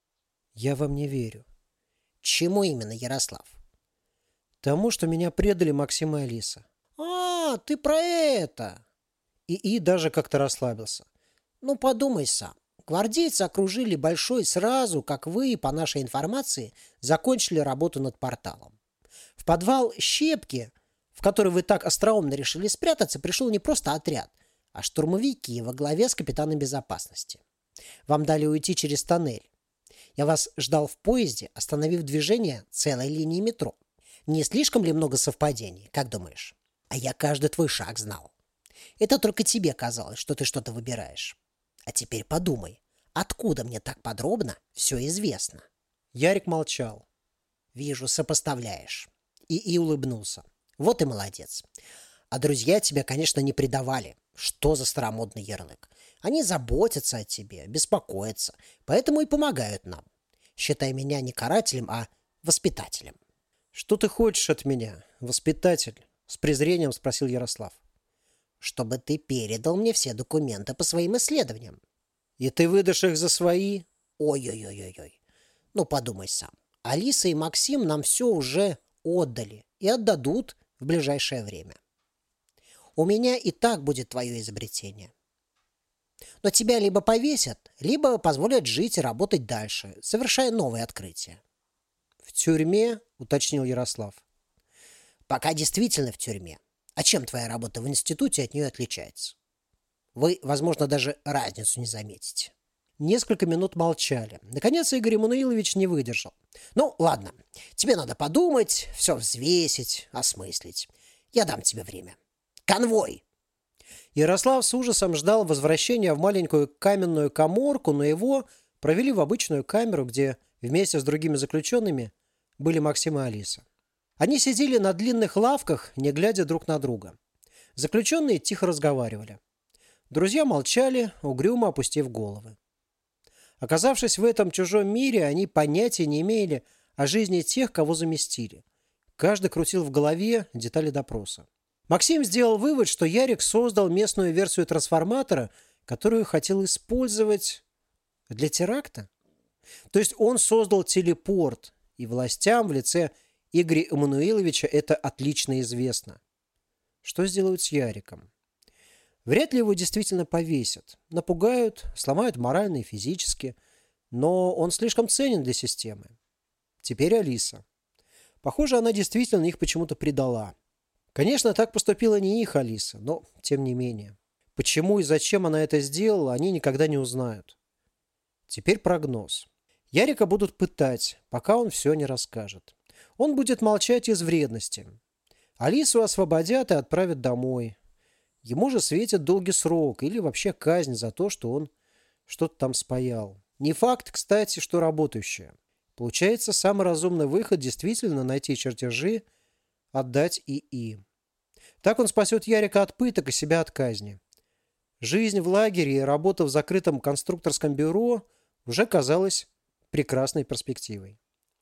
«Я вам не верю». «Чему именно, Ярослав?» «Тому, что меня предали Максим и Алиса». Ты про это!» И даже как-то расслабился. «Ну, подумай сам. Гвардейцы окружили Большой сразу, как вы, по нашей информации, закончили работу над порталом. В подвал Щепки, в который вы так остроумно решили спрятаться, пришел не просто отряд, а штурмовики во главе с капитаном безопасности. Вам дали уйти через тоннель. Я вас ждал в поезде, остановив движение целой линии метро. Не слишком ли много совпадений, как думаешь? А я каждый твой шаг знал. Это только тебе казалось, что ты что-то выбираешь. А теперь подумай, откуда мне так подробно все известно?» Ярик молчал. «Вижу, сопоставляешь». И улыбнулся. «Вот и молодец. А друзья тебя, конечно, не предавали. Что за старомодный ярлык? Они заботятся о тебе, беспокоятся, поэтому и помогают нам. Считай меня не карателем, а воспитателем». «Что ты хочешь от меня, воспитатель?» – с презрением спросил Ярослав. «Чтобы ты передал мне все документы по своим исследованиям». «И ты выдашь их за свои?» «Ой-ой-ой-ой-ой. Ну, подумай сам. Алиса и Максим нам все уже отдали и отдадут в ближайшее время. У меня и так будет твое изобретение. Но тебя либо повесят, либо позволят жить и работать дальше, совершая новые открытия». «В тюрьме?» – уточнил Ярослав. «Пока действительно в тюрьме. А чем твоя работа в институте от нее отличается? Вы, возможно, даже разницу не заметите». Несколько минут молчали. Наконец Игорь Эммануилович не выдержал. «Ну, ладно. Тебе надо подумать, все взвесить, осмыслить. Я дам тебе время. Конвой!» Ярослав с ужасом ждал возвращения в маленькую каменную каморку, но его провели в обычную камеру, где вместе с другими заключенными были Максим и Алиса. Они сидели на длинных лавках, не глядя друг на друга. Заключенные тихо разговаривали. Друзья молчали, угрюмо опустив головы. Оказавшись в этом чужом мире, они понятия не имели о жизни тех, кого заместили. Каждый крутил в голове детали допроса. Максим сделал вывод, что Ярик создал местную версию трансформатора, которую хотел использовать для теракта. То есть он создал телепорт, и властям в лице Игоря Эммануиловича это отлично известно. Что сделают с Яриком? Вряд ли его действительно повесят. Напугают, сломают морально и физически. Но он слишком ценен для системы. Теперь Алиса. Похоже, она действительно их почему-то предала. Конечно, так поступила не их Алиса, но тем не менее. Почему и зачем она это сделала, они никогда не узнают. Теперь прогноз. Ярика будут пытать, пока он все не расскажет. Он будет молчать из вредности. Алису освободят и отправят домой. Ему же светит долгий срок или вообще казнь за то, что он что-то там спаял. Не факт, кстати, что работающая. Получается, самый разумный выход действительно найти чертежи, отдать ИИ. Так он спасет Ярика от пыток и себя от казни. Жизнь в лагере и работа в закрытом конструкторском бюро уже казалась прекрасной перспективой.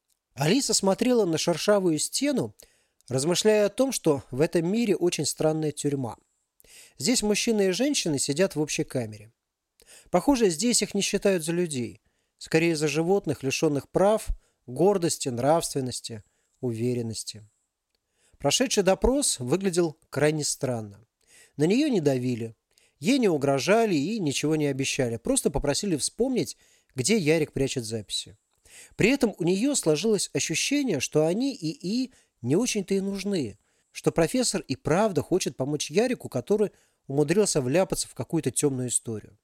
Алиса смотрела на шершавую стену, размышляя о том, что в этом мире очень странная тюрьма. Здесь мужчины и женщины сидят в общей камере. Похоже, здесь их не считают за людей. Скорее за животных, лишенных прав, гордости, нравственности, уверенности. Прошедший допрос выглядел крайне странно. На нее не давили, ей не угрожали и ничего не обещали. Просто попросили вспомнить, где Ярик прячет записи. При этом у нее сложилось ощущение, что они ИИ не очень-то и нужны, что профессор и правда хочет помочь Ярику, который умудрился вляпаться в какую-то темную историю.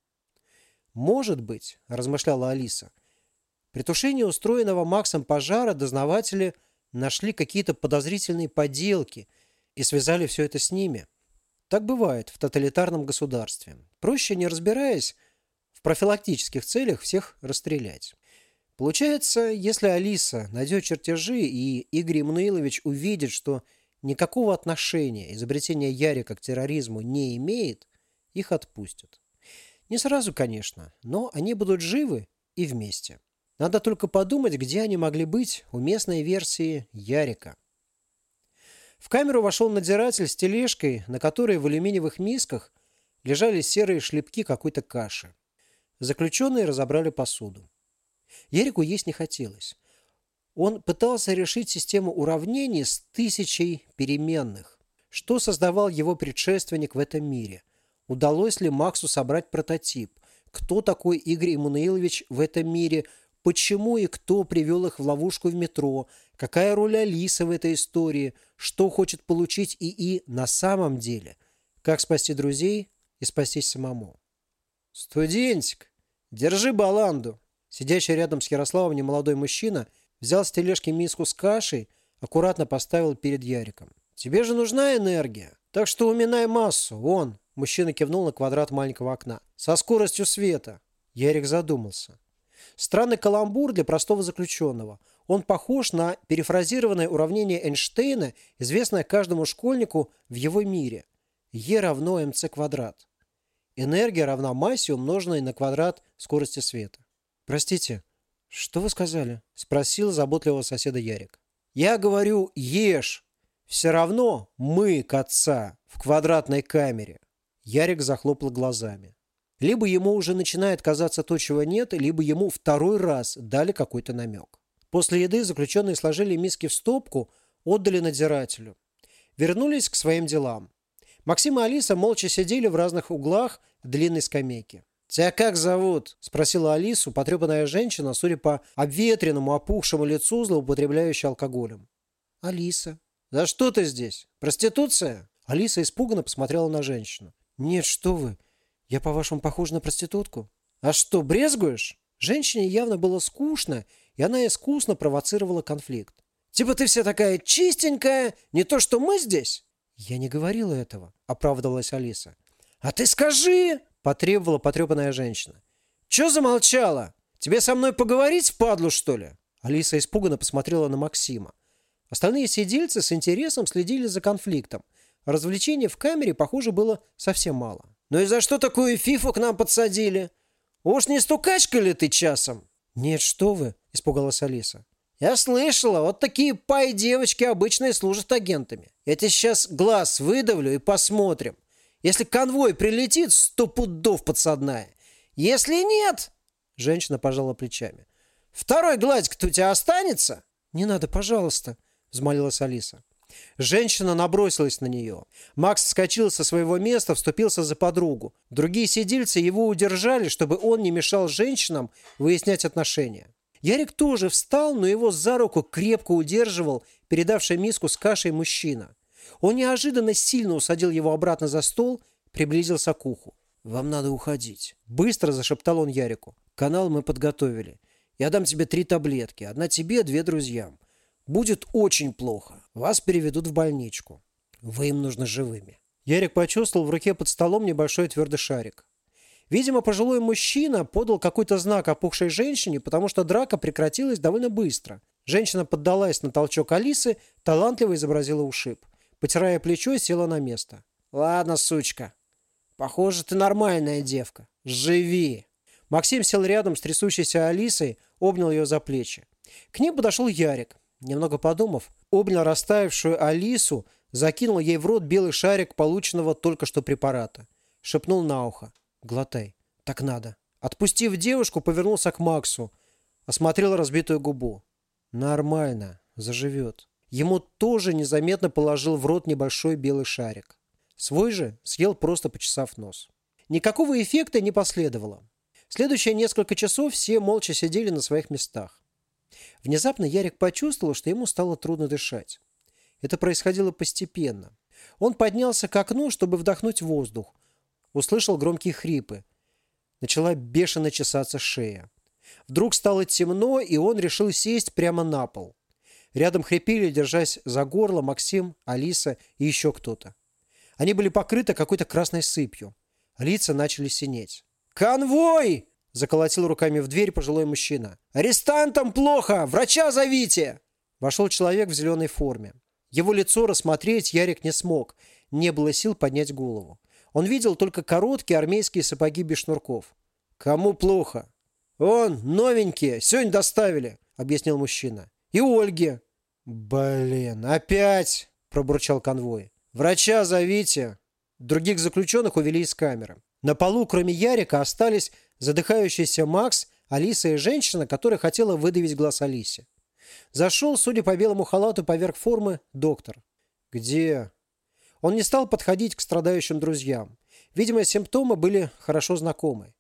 «Может быть, — размышляла Алиса, — при тушении устроенного Максом пожара дознаватели нашли какие-то подозрительные подделки и связали все это с ними. Так бывает в тоталитарном государстве. Проще, не разбираясь, в профилактических целях всех расстрелять. Получается, если Алиса найдет чертежи и Игорь Эммануилович увидит, что никакого отношения изобретение Ярика к терроризму не имеет, их отпустят. Не сразу, конечно, но они будут живы и вместе. Надо только подумать, где они могли быть у местной версии Ярика. В камеру вошел надзиратель с тележкой, на которой в алюминиевых мисках лежали серые шлепки какой-то каши. Заключенные разобрали посуду. Ярику есть не хотелось. Он пытался решить систему уравнений с 1000 переменных. Что создавал его предшественник в этом мире? Удалось ли Максу собрать прототип? Кто такой Игорь Эммануилович в этом мире? Почему и кто привел их в ловушку в метро? Какая роль Алисы в этой истории? Что хочет получить ИИ на самом деле? Как спасти друзей и спастись самому? «Студентик, держи баланду!» Сидящий рядом с Ярославом немолодой мужчина взял с тележки миску с кашей, аккуратно поставил перед Яриком. «Тебе же нужна энергия, так что уминай массу, вон!» Мужчина кивнул на квадрат маленького окна. «Со скоростью света!» Ярик задумался. Странный каламбур для простого заключенного. Он похож на перефразированное уравнение Эйнштейна, известное каждому школьнику в его мире. Е равно МЦ квадрат. Энергия равна массе, умноженной на квадрат скорости света. «Простите, что вы сказали?» – спросил заботливого соседа Ярик. «Я говорю, ешь. Все равно мы, отца, в квадратной камере». Ярик захлопал глазами. Либо ему уже начинает казаться то, чего нет, либо ему второй раз дали какой-то намек. После еды заключенные сложили миски в стопку, отдали надзирателю. Вернулись к своим делам. Максим и Алиса молча сидели в разных углах длинной скамейки. «Тебя как зовут?» – спросила Алису потрепанная женщина, судя по обветренному, опухшему лицу, злоупотребляющая алкоголем. «Алиса». «За что ты здесь? Проституция?» Алиса испуганно посмотрела на женщину. «Нет, что вы. Я, по-вашему, похожа на проститутку?» «А что, брезгуешь?» Женщине явно было скучно, и она искусно провоцировала конфликт. «Типа ты вся такая чистенькая, не то что мы здесь?» «Я не говорила этого», – оправдывалась Алиса. «А ты скажи!» – потребовала потрепанная женщина. «Чё замолчала? Тебе со мной поговорить впадлу, что ли?» Алиса испуганно посмотрела на Максима. Остальные сидельцы с интересом следили за конфликтом. Развлечений в камере, похоже, было совсем мало. «Ну и за что такую фифу к нам подсадили? Уж не стукачка ли ты часом?» «Нет, что вы!» – испугалась Алиса. «Я слышала, вот такие пай-девочки обычно и служат агентами. Я тебе сейчас глаз выдавлю и посмотрим. Если конвой прилетит, 100 пудов подсадная. Если нет...» Женщина пожала плечами. «Второй гладик-то у тебя останется?» «Не надо, пожалуйста», – взмолилась Алиса. Женщина набросилась на нее. Макс вскочил со своего места, вступился за подругу. Другие сидельцы его удержали, чтобы он не мешал женщинам выяснять отношения. Ярик тоже встал, но его за руку крепко удерживал передавший миску с кашей мужчина. Он неожиданно сильно усадил его обратно за стол, приблизился к уху. «Вам надо уходить», – быстро зашептал он Ярику. «Канал мы подготовили. Я дам тебе 3 таблетки. Одна тебе, 2 друзьям. Будет очень плохо. Вас переведут в больничку. Вы им нужны живыми». Ярик почувствовал в руке под столом небольшой твердый шарик. Видимо, пожилой мужчина подал какой-то знак опухшей женщине, потому что драка прекратилась довольно быстро. Женщина поддалась на толчок Алисы, талантливо изобразила ушиб. Потирая плечо, села на место. «Ладно, сучка. Похоже, ты нормальная девка. Живи!» Максим сел рядом с трясущейся Алисой, обнял ее за плечи. К ним подошел Ярик. Немного подумав, обнял растаявшую Алису, закинул ей в рот белый шарик полученного только что препарата. Шепнул на ухо. «Глотай. Так надо». Отпустив девушку, повернулся к Максу. Осмотрел разбитую губу. «Нормально. Заживет». Ему тоже незаметно положил в рот небольшой белый шарик. Свой же съел, просто почесав нос. Никакого эффекта не последовало. Следующие несколько часов все молча сидели на своих местах. Внезапно Ярик почувствовал, что ему стало трудно дышать. Это происходило постепенно. Он поднялся к окну, чтобы вдохнуть воздух. Услышал громкие хрипы. Начала бешено чесаться шея. Вдруг стало темно, и он решил сесть прямо на пол. Рядом хрипели, держась за горло, Максим, Алиса и еще кто-то. Они были покрыты какой-то красной сыпью. Лица начали синеть. «Конвой!» – заколотил руками в дверь пожилой мужчина. «Арестантам плохо! Врача зовите!» Вошел человек в зеленой форме. Его лицо рассмотреть Ярик не смог. Не было сил поднять голову. Он видел только короткие армейские сапоги без шнурков. «Кому плохо?» «Он, новенькие, сегодня доставили», – объяснил мужчина. «И Ольге». «Блин, опять!» – пробурчал конвой. «Врача зовите!» Других заключенных увели из камеры. На полу, кроме Ярика, остались задыхающийся Макс, Алиса и женщина, которая хотела выдавить глаз Алисе. Зашел, судя по белому халату поверх формы, доктор. «Где?» Он не стал подходить к страдающим друзьям. Видимо, симптомы были хорошо знакомы.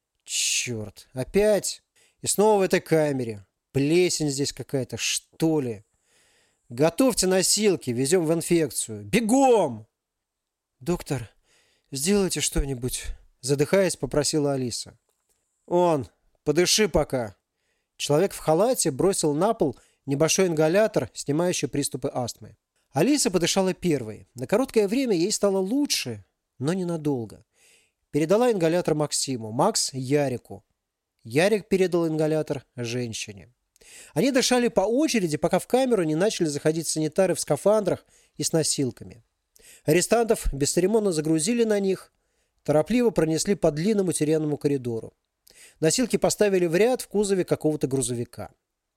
«Черт, опять! И снова в этой камере. Плесень здесь какая-то, что ли? Готовьте носилки, везем в инфекцию. Бегом!» «Доктор, сделайте что-нибудь», – задыхаясь, попросила Алиса. «Он, подыши пока». Человек в халате бросил на пол небольшой ингалятор, снимающий приступы астмы. Алиса подышала первой. На короткое время ей стало лучше, но ненадолго. Передала ингалятор Максиму, Макс – Ярику. Ярик передал ингалятор женщине. Они дышали по очереди, пока в камеру не начали заходить санитары в скафандрах и с носилками. Арестантов бесцеремонно загрузили на них, торопливо пронесли по длинному тюремному коридору. Носилки поставили в ряд в кузове какого-то грузовика.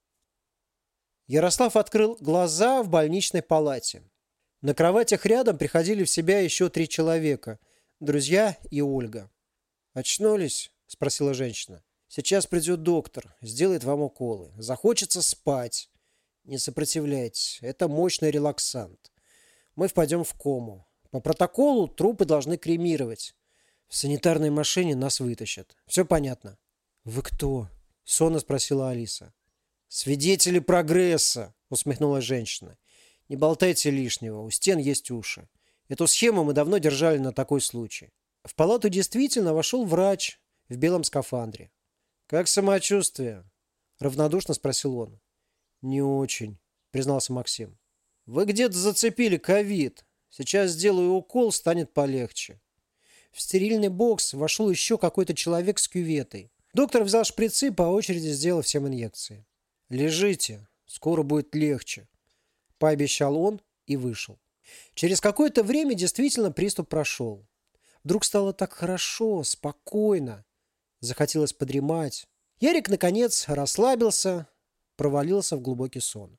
Ярослав открыл глаза в больничной палате. На кроватях рядом приходили в себя еще 3 человека – друзья и Ольга. «Очнулись?» – спросила женщина. «Сейчас придет доктор, сделает вам уколы. Захочется спать. Не сопротивляйтесь, это мощный релаксант. Мы впадем в кому. По протоколу трупы должны кремировать. В санитарной машине нас вытащат. Все понятно?» «Вы кто?» – сонно спросила Алиса. «Свидетели прогресса», – усмехнулась женщина. «Не болтайте лишнего, у стен есть уши. Эту схему мы давно держали на такой случай». В палату действительно вошел врач в белом скафандре. «Как самочувствие?» – равнодушно спросил он. «Не очень», – признался Максим. «Вы где-то зацепили ковид. Сейчас сделаю укол, станет полегче». В стерильный бокс вошел еще какой-то человек с кюветой. Доктор взял шприцы, по очереди сделал всем инъекции. «Лежите, скоро будет легче», – пообещал он и вышел. Через какое-то время действительно приступ прошел. Вдруг стало так хорошо, спокойно. Захотелось подремать. Ярик, наконец, расслабился, провалился в глубокий сон.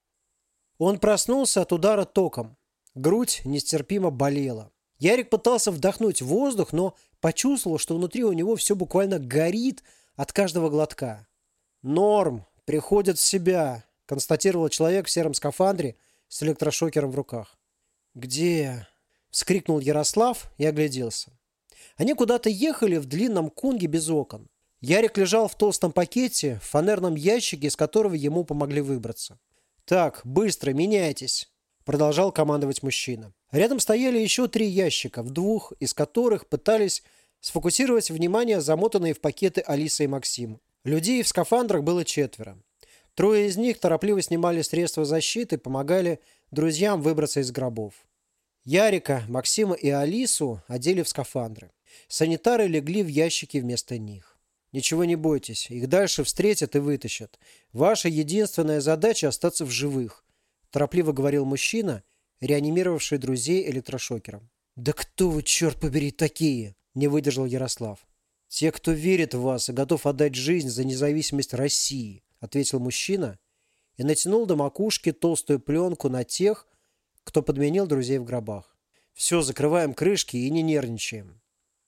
Он проснулся от удара током. Грудь нестерпимо болела. Ярик пытался вдохнуть воздух, но почувствовал, что внутри у него все буквально горит от каждого глотка. «Норм, приходит в себя», – констатировал человек в сером скафандре с электрошокером в руках. «Где?» – вскрикнул Ярослав и огляделся. Они куда-то ехали в длинном кунге без окон. Ярик лежал в толстом пакете, в фанерном ящике, из которого ему помогли выбраться. «Так, быстро, меняйтесь», – продолжал командовать мужчина. Рядом стояли еще 3 ящика, в 2 из которых пытались сфокусировать внимание замотанные в пакеты Алиса и Максим. Людей в скафандрах было 4. 3 из них торопливо снимали средства защиты, помогали друзьям выбраться из гробов. Ярика, Максима и Алису одели в скафандры. Санитары легли в ящики вместо них. «Ничего не бойтесь, их дальше встретят и вытащат. Ваша единственная задача – остаться в живых», – торопливо говорил мужчина, реанимировавший друзей электрошокером. «Да кто вы, черт побери, такие?» – не выдержал Ярослав. «Те, кто верит в вас и готов отдать жизнь за независимость России», – ответил мужчина и натянул до макушки толстую пленку на тех, кто подменил друзей в гробах. «Все, закрываем крышки и не нервничаем».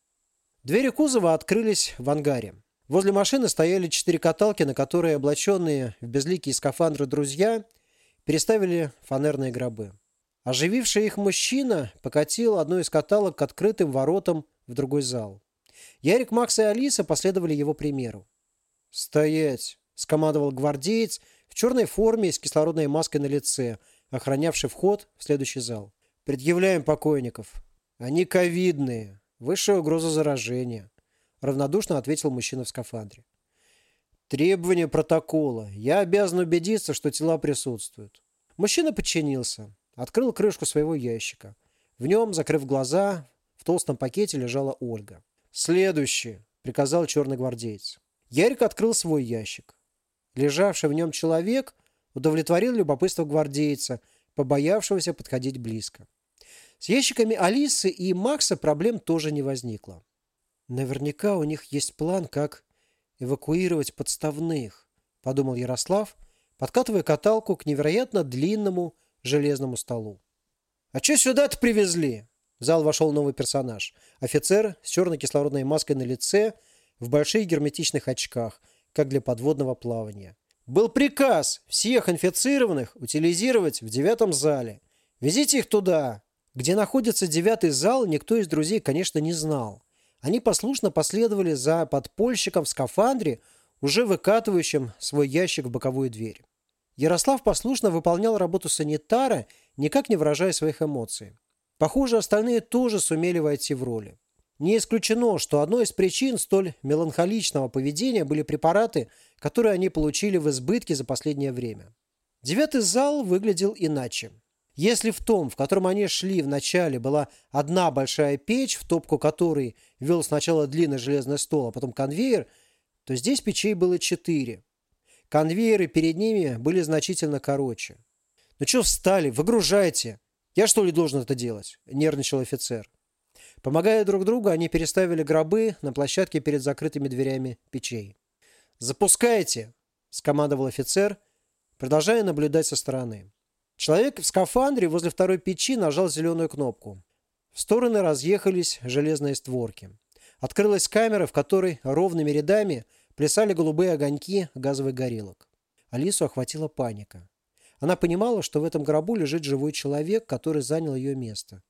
Двери кузова открылись в ангаре. Возле машины стояли 4 каталки, на которые облаченные в безликие скафандры друзья переставили фанерные гробы. Ожививший их мужчина покатил одну из каталок к открытым воротам в другой зал. Ярик, Макс и Алиса последовали его примеру. «Стоять!» – скомандовал гвардеец в черной форме с кислородной маской на лице, охранявший вход в следующий зал. «Предъявляем покойников. Они ковидные. Высшая угроза заражения», – равнодушно ответил мужчина в скафандре. «Требования протокола. Я обязан убедиться, что тела присутствуют». Мужчина подчинился, открыл крышку своего ящика. В нем, закрыв глаза, в толстом пакете лежала Ольга. «Следующий», – приказал черный гвардеец. Ярик открыл свой ящик. Лежавший в нем человек удовлетворил любопытство гвардейца, побоявшегося подходить близко. С ящиками Алисы и Макса проблем тоже не возникло. «Наверняка у них есть план, как эвакуировать подставных», – подумал Ярослав, подкатывая каталку к невероятно длинному железному столу. «А что сюда-то привезли?» В зал вошел новый персонаж. Офицер с черной кислородной маской на лице, в больших герметичных очках, как для подводного плавания. «Был приказ всех инфицированных утилизировать в 9 зале. Везите их туда». Где находится 9 зал, никто из друзей, конечно, не знал. Они послушно последовали за подпольщиком в скафандре, уже выкатывающим свой ящик в боковую дверь. Ярослав послушно выполнял работу санитара, никак не выражая своих эмоций. Похоже, остальные тоже сумели войти в роли. Не исключено, что одной из причин столь меланхоличного поведения были препараты, которые они получили в избытке за последнее время. 9 зал выглядел иначе. Если в том, в котором они шли в начале, была одна большая печь, в топку которой вел сначала длинный железный стол, а потом конвейер, то здесь печей было 4. Конвейеры перед ними были значительно короче. «Ну что встали? Выгружайте! Я что ли должен это делать?» – нервничал офицер. Помогая друг другу, они переставили гробы на площадке перед закрытыми дверями печей. «Запускайте!» – скомандовал офицер, продолжая наблюдать со стороны. Человек в скафандре возле второй печи нажал зеленую кнопку. В стороны разъехались железные створки. Открылась камера, в которой ровными рядами плясали голубые огоньки газовых горелок. Алису охватила паника. Она понимала, что в этом гробу лежит живой человек, который занял ее место.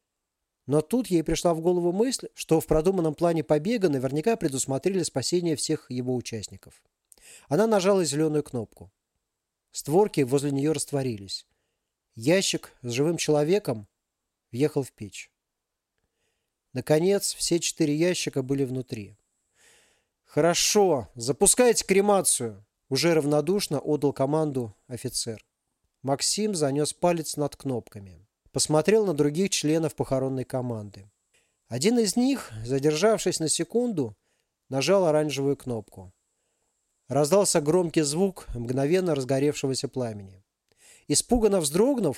Но тут ей пришла в голову мысль, что в продуманном плане побега наверняка предусмотрели спасение всех его участников. Она нажала зеленую кнопку. Створки возле нее растворились. Ящик с живым человеком въехал в печь. Наконец, все 4 ящика были внутри. «Хорошо, запускайте кремацию!» Уже равнодушно отдал команду офицер. Максим занес палец над кнопками. Посмотрел на других членов похоронной команды. Один из них, задержавшись на секунду, нажал оранжевую кнопку. Раздался громкий звук мгновенно разгоревшегося пламени. Испуганно вздрогнув,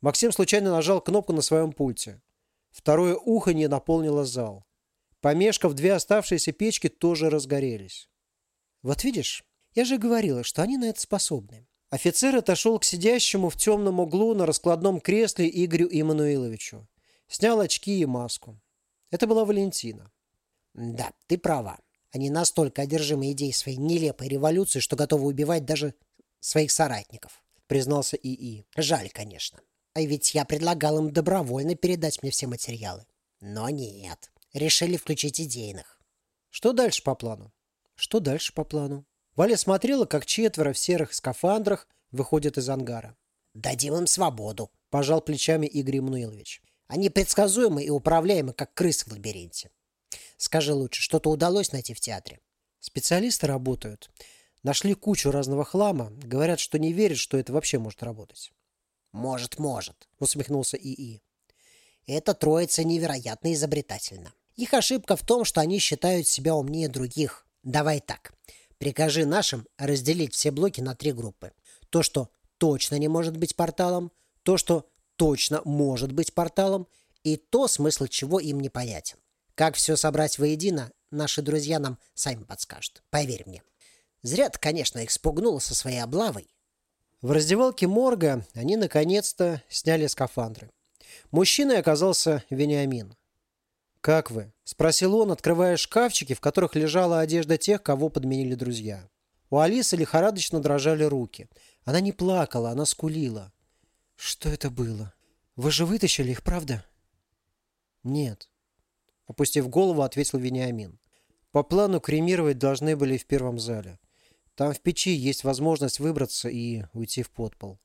Максим случайно нажал кнопку на своем пульте. Второе уханье наполнило зал. Помешков, 2 оставшиеся печки тоже разгорелись. Вот видишь, я же говорила, что они на это способны. Офицер отошел к сидящему в темном углу на раскладном кресле Игорю Иммануиловичу. Снял очки и маску. Это была Валентина. Да, ты права. Они настолько одержимы идеей своей нелепой революции, что готовы убивать даже своих соратников, признался ИИ. Жаль, конечно. А ведь я предлагал им добровольно передать мне все материалы. Но нет. Решили включить идейных. Что дальше по плану? Что дальше по плану? Валя смотрела, как 4 в серых скафандрах выходят из ангара. Дадим им свободу, пожал плечами Игорь Иммануилович. Они предсказуемы и управляемы, как крысы в лабиринте. Скажи лучше, что-то удалось найти в театре? Специалисты работают. Нашли кучу разного хлама. Говорят, что не верят, что это вообще может работать. Может, усмехнулся ИИ. Эта троица невероятно изобретательна. Их ошибка в том, что они считают себя умнее других. Давай так. Прикажи нашим разделить все блоки на 3 группы. То, что точно не может быть порталом, то, что точно может быть порталом, и то, смысл чего им непонятен. Как все собрать воедино, наши друзья нам сами подскажут. Поверь мне. Зря ты, конечно, их спугнула со своей облавой. В раздевалке морга они наконец-то сняли скафандры. Мужчиной оказался Вениамин. «Как вы?» – спросил он, открывая шкафчики, в которых лежала одежда тех, кого подменили друзья. У Алисы лихорадочно дрожали руки. Она не плакала, она скулила. «Что это было? Вы же вытащили их, правда?» «Нет», – опустив голову, ответил Вениамин. «По плану кремировать должны были в первом зале. Там в печи есть возможность выбраться и уйти в подпол».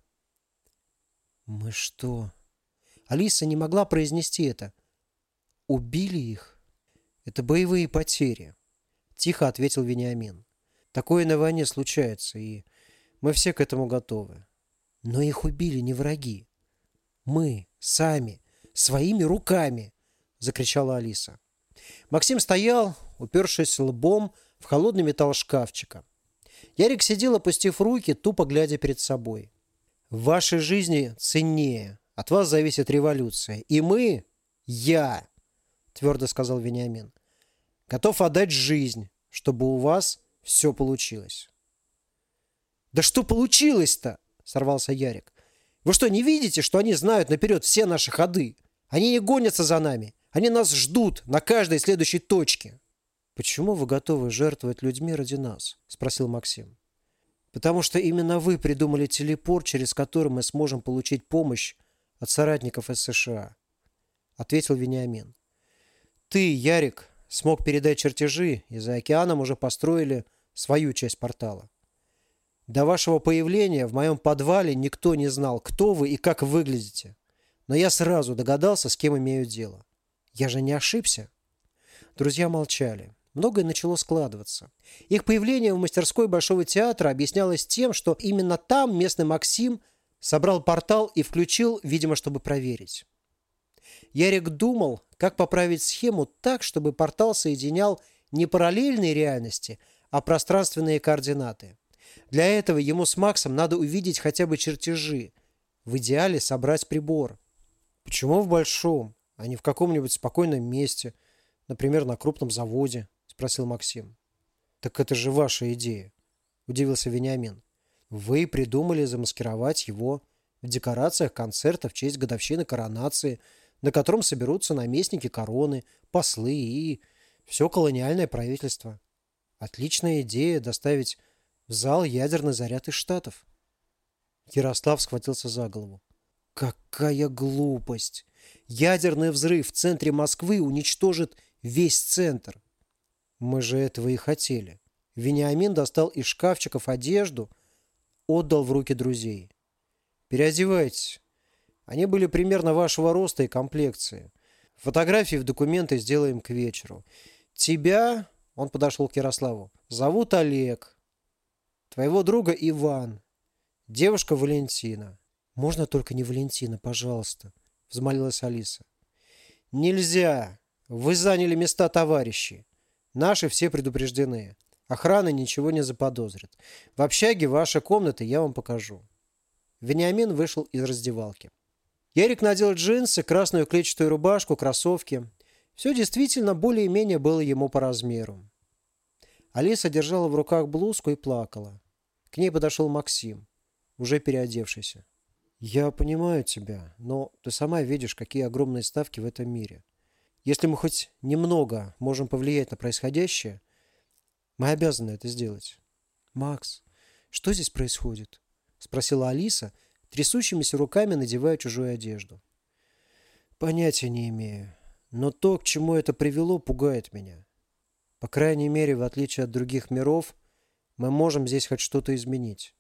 «Мы что?» Алиса не могла произнести это. «Убили их?» «Это боевые потери», – тихо ответил Вениамин. «Такое на войне случается, и мы все к этому готовы. Но их убили не враги. Мы, сами, своими руками», – закричала Алиса. Максим стоял, упершись лбом в холодный металл шкафчика. Ярик сидел, опустив руки, тупо глядя перед собой. «В вашей жизни ценнее. От вас зависит революция. И мы, я, твердо сказал Вениамин, готов отдать жизнь, чтобы у вас все получилось». «Да что получилось-то?» – сорвался Ярик. «Вы что, не видите, что они знают наперед все наши ходы? Они не гонятся за нами. Они нас ждут на каждой следующей точке». «Почему вы готовы жертвовать людьми ради нас?» – спросил Максим. «Потому что именно вы придумали телепорт, через который мы сможем получить помощь от соратников из США», – ответил Вениамин. «Ты, Ярик, смог передать чертежи, и за океаном уже построили свою часть портала. До вашего появления в моем подвале никто не знал, кто вы и как выглядите. Но я сразу догадался, с кем имею дело. Я же не ошибся». Друзья молчали. Многое начало складываться. Их появление в мастерской Большого театра объяснялось тем, что именно там местный Максим собрал портал и включил, видимо, чтобы проверить. Ярик думал, как поправить схему так, чтобы портал соединял не параллельные реальности, а пространственные координаты. Для этого ему с Максом надо увидеть хотя бы чертежи. В идеале собрать прибор. «Почему в большом, а не в каком-нибудь спокойном месте, например, на крупном заводе?» – спросил Максим. «Так это же ваша идея», – удивился Вениамин. «Вы придумали замаскировать его в декорациях концерта в честь годовщины коронации, на котором соберутся наместники короны, послы и все колониальное правительство. Отличная идея доставить в зал ядерный заряд из Штатов». Ярослав схватился за голову. «Какая глупость! Ядерный взрыв в центре Москвы уничтожит весь центр». «Мы же этого и хотели». Вениамин достал из шкафчиков одежду, отдал в руки друзей. «Переодевайтесь. Они были примерно вашего роста и комплекции. Фотографии в документы сделаем к вечеру. Тебя, он подошел к Ярославу, зовут Олег. Твоего друга Иван. Девушка Валентина». «Можно только не Валентина, пожалуйста», — взмолилась Алиса. «Нельзя. Вы заняли места товарищей. Наши все предупреждены. Охрана ничего не заподозрит. В общаге ваши комнаты я вам покажу». Вениамин вышел из раздевалки. Ярик надел джинсы, красную клетчатую рубашку, кроссовки. Все действительно более-менее было ему по размеру. Алиса держала в руках блузку и плакала. К ней подошел Максим, уже переодевшийся. «Я понимаю тебя, но ты сама видишь, какие огромные ставки в этом мире. Если мы хоть немного можем повлиять на происходящее, мы обязаны это сделать». «Макс, что здесь происходит?» – спросила Алиса, трясущимися руками надевая чужую одежду. «Понятия не имею, но то, к чему это привело, пугает меня. По крайней мере, в отличие от других миров, мы можем здесь хоть что-то изменить»,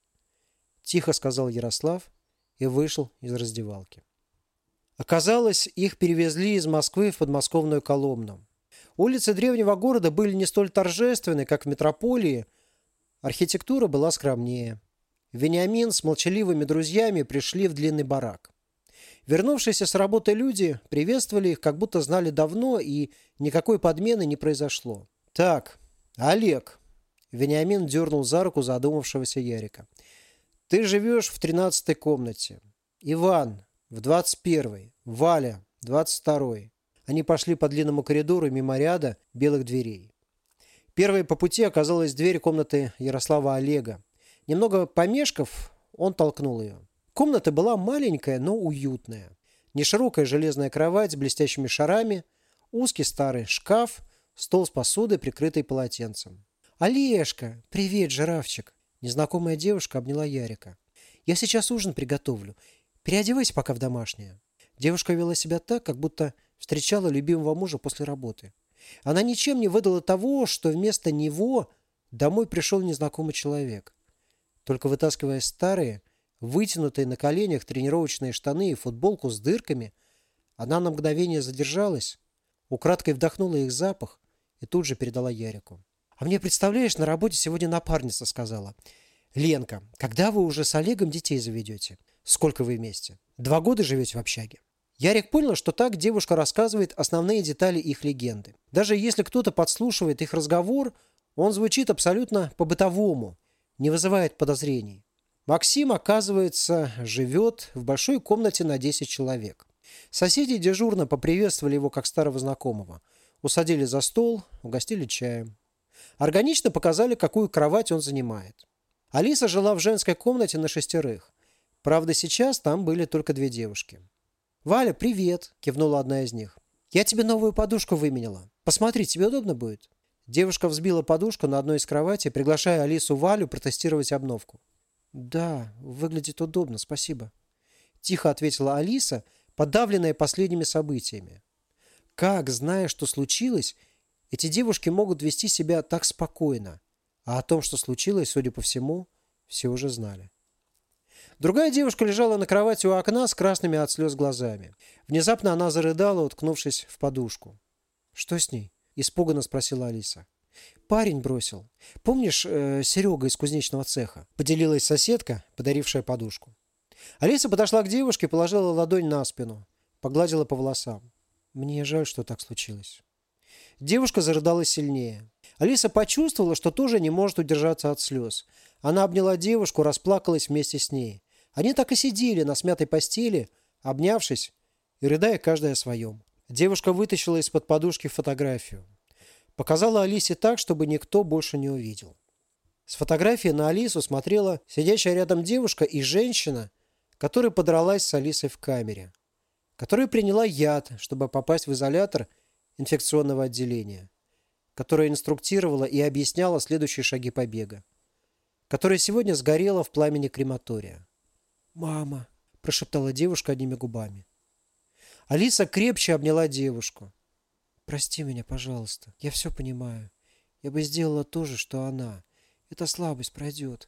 – тихо сказал Ярослав и вышел из раздевалки. Оказалось, их перевезли из Москвы в подмосковную Коломну. Улицы древнего города были не столь торжественны, как в метрополии. Архитектура была скромнее. Вениамин с молчаливыми друзьями пришли в длинный барак. Вернувшиеся с работы люди приветствовали их, как будто знали давно, и никакой подмены не произошло. «Так, Олег», — Вениамин дернул за руку задумавшегося Ярика, — «ты живешь в 13-й комнате. Иван в 21-й, Валя в 22-й». Они пошли по длинному коридору мимо ряда белых дверей. Первой по пути оказалась дверь комнаты Ярослава Олега. Немного помешков, он толкнул ее. Комната была маленькая, но уютная. Неширокая железная кровать с блестящими шарами, узкий старый шкаф, стол с посудой, прикрытый полотенцем. «Олежка! Привет, жирафчик!» Незнакомая девушка обняла Ярика. «Я сейчас ужин приготовлю. Переодевайся пока в домашнее». Девушка вела себя так, как будто встречала любимого мужа после работы. Она ничем не выдала того, что вместо него домой пришел незнакомый человек. Только вытаскивая старые, вытянутые на коленях тренировочные штаны и футболку с дырками, она на мгновение задержалась, украдкой вдохнула их запах и тут же передала Ярику. «А мне, представляешь, на работе сегодня напарница сказала: Ленка, когда вы уже с Олегом детей заведете? Сколько вы вместе? 2 года живете в общаге?» Ярик понял, что так девушка рассказывает основные детали их легенды. Даже если кто-то подслушивает их разговор, он звучит абсолютно по-бытовому, не вызывает подозрений. Максим, оказывается, живет в большой комнате на 10 человек. Соседи дежурно поприветствовали его как старого знакомого. Усадили за стол, угостили чаем. Органично показали, какую кровать он занимает. Алиса жила в женской комнате на 6. Правда, сейчас там были только 2 девушки. «Валя, привет!» – кивнула одна из них. «Я тебе новую подушку выменяла. Посмотри, тебе удобно будет?» Девушка взбила подушку на одной из кроватей, приглашая Алису Валю протестировать обновку. «Да, выглядит удобно, спасибо», – тихо ответила Алиса, подавленная последними событиями. Как, зная, что случилось, эти девушки могут вести себя так спокойно, а о том, что случилось, судя по всему, все уже знали. Другая девушка лежала на кровати у окна с красными от слез глазами. Внезапно она зарыдала, уткнувшись в подушку. «Что с ней?» – испуганно спросила Алиса. «Парень бросил. Помнишь, Серега из кузнечного цеха?» – поделилась соседка, подарившая подушку. Алиса подошла к девушке, положила ладонь на спину, погладила по волосам. «Мне жаль, что так случилось». Девушка зарыдала сильнее. Алиса почувствовала, что тоже не может удержаться от слез. Она обняла девушку, расплакалась вместе с ней. Они так и сидели на смятой постели, обнявшись и рыдая каждая о своем. Девушка вытащила из-под подушки фотографию. Показала Алисе так, чтобы никто больше не увидел. С фотографии на Алису смотрела сидящая рядом девушка и женщина, которая подралась с Алисой в камере, которая приняла яд, чтобы попасть в изолятор инфекционного отделения, которая инструктировала и объясняла следующие шаги побега, которая сегодня сгорела в пламени крематория. «Мама», – прошептала девушка одними губами. Алиса крепче обняла девушку. «Прости меня, пожалуйста. Я все понимаю. Я бы сделала то же, что она. Эта слабость пройдет.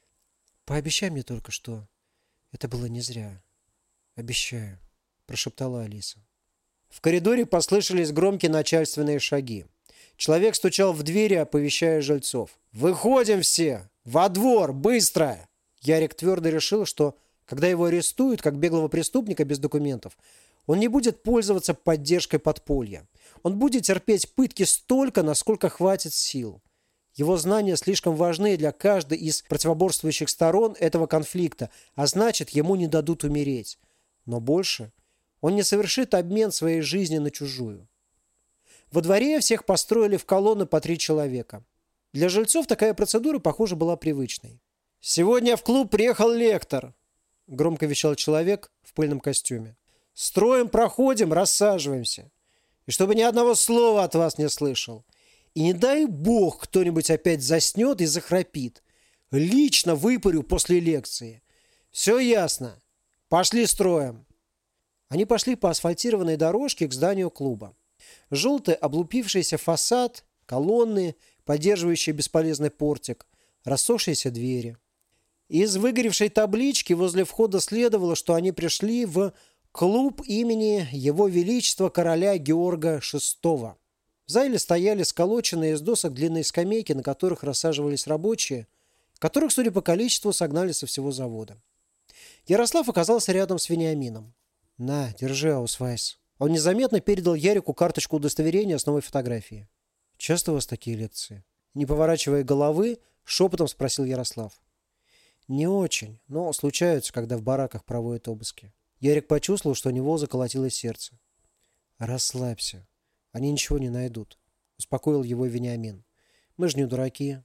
Пообещай мне только, что это было не зря. Обещаю», – прошептала Алиса. В коридоре послышались громкие начальственные шаги. Человек стучал в двери, оповещая жильцов. «Выходим все! Во двор! Быстро!» Ярик твердо решил, что когда его арестуют, как беглого преступника без документов, он не будет пользоваться поддержкой подполья. Он будет терпеть пытки столько, насколько хватит сил. Его знания слишком важны для каждой из противоборствующих сторон этого конфликта, а значит, ему не дадут умереть. Но больше он не совершит обмен своей жизни на чужую. Во дворе всех построили в колонны по 3 человека. Для жильцов такая процедура, похоже, была привычной. «Сегодня в клуб приехал лектор», – громко вещал человек в пыльном костюме. «Строем проходим, рассаживаемся. И чтобы ни одного слова от вас не слышал. И не дай бог кто-нибудь опять заснет и захрапит. Лично выпарю после лекции. Все ясно. Пошли строем». Они пошли по асфальтированной дорожке к зданию клуба. Желтый облупившийся фасад, колонны, поддерживающие бесполезный портик, рассохшиеся двери. Из выгоревшей таблички возле входа следовало, что они пришли в клуб имени Его Величества короля Георга VI. В зале стояли сколоченные из досок длинные скамейки, на которых рассаживались рабочие, которых, судя по количеству, согнали со всего завода. Ярослав оказался рядом с Вениамином. «На, держи, аусвайс». Он незаметно передал Ярику карточку удостоверения с новой фотографией. «Часто у вас такие лекции?» Не поворачивая головы, шепотом спросил Ярослав. «Не очень, но случаются, когда в бараках проводят обыски». Ярик почувствовал, что у него заколотилось сердце. «Расслабься. Они ничего не найдут», — успокоил его Вениамин. «Мы же не дураки».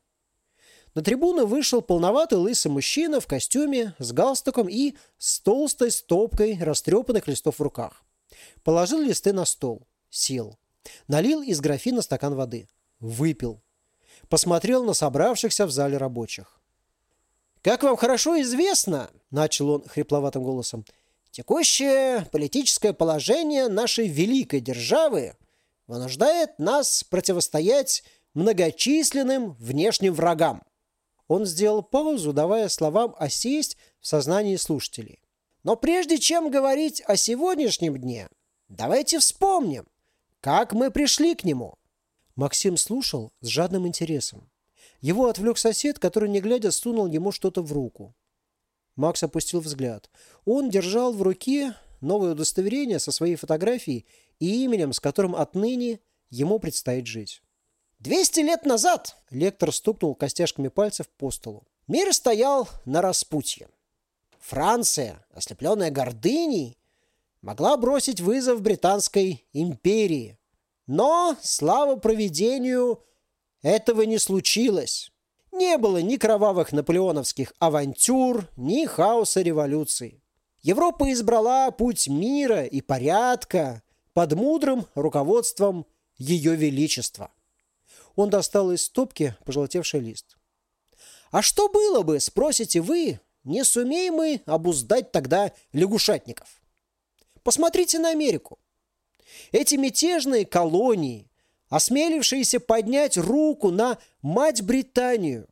На трибуну вышел полноватый лысый мужчина в костюме, с галстуком и с толстой стопкой растрепанных листов в руках. Положил листы на стол, сел, налил из графина стакан воды, выпил, посмотрел на собравшихся в зале рабочих. «Как вам хорошо известно, — начал он хрипловатым голосом, — текущее политическое положение нашей великой державы вынуждает нас противостоять многочисленным внешним врагам». Он сделал паузу, давая словам осесть в сознании слушателей. «Но прежде чем говорить о сегодняшнем дне, давайте вспомним, как мы пришли к нему». Максим слушал с жадным интересом. Его отвлек сосед, который, не глядя, сунул ему что-то в руку. Макс опустил взгляд. Он держал в руке новое удостоверение со своей фотографией и именем, с которым отныне ему предстоит жить. 200 лет назад, лектор стукнул костяшками пальцев по столу, мир стоял на распутье. Франция, ослепленная гордыней, могла бросить вызов Британской империи. Но, слава провидению, этого не случилось. Не было ни кровавых наполеоновских авантюр, ни хаоса революции. Европа избрала путь мира и порядка под мудрым руководством Ее Величества. Он достал из стопки пожелтевший лист. «А что было бы, спросите вы, не сумеем мы обуздать тогда лягушатников? Посмотрите на Америку. Эти мятежные колонии, осмелившиеся поднять руку на мать Британию.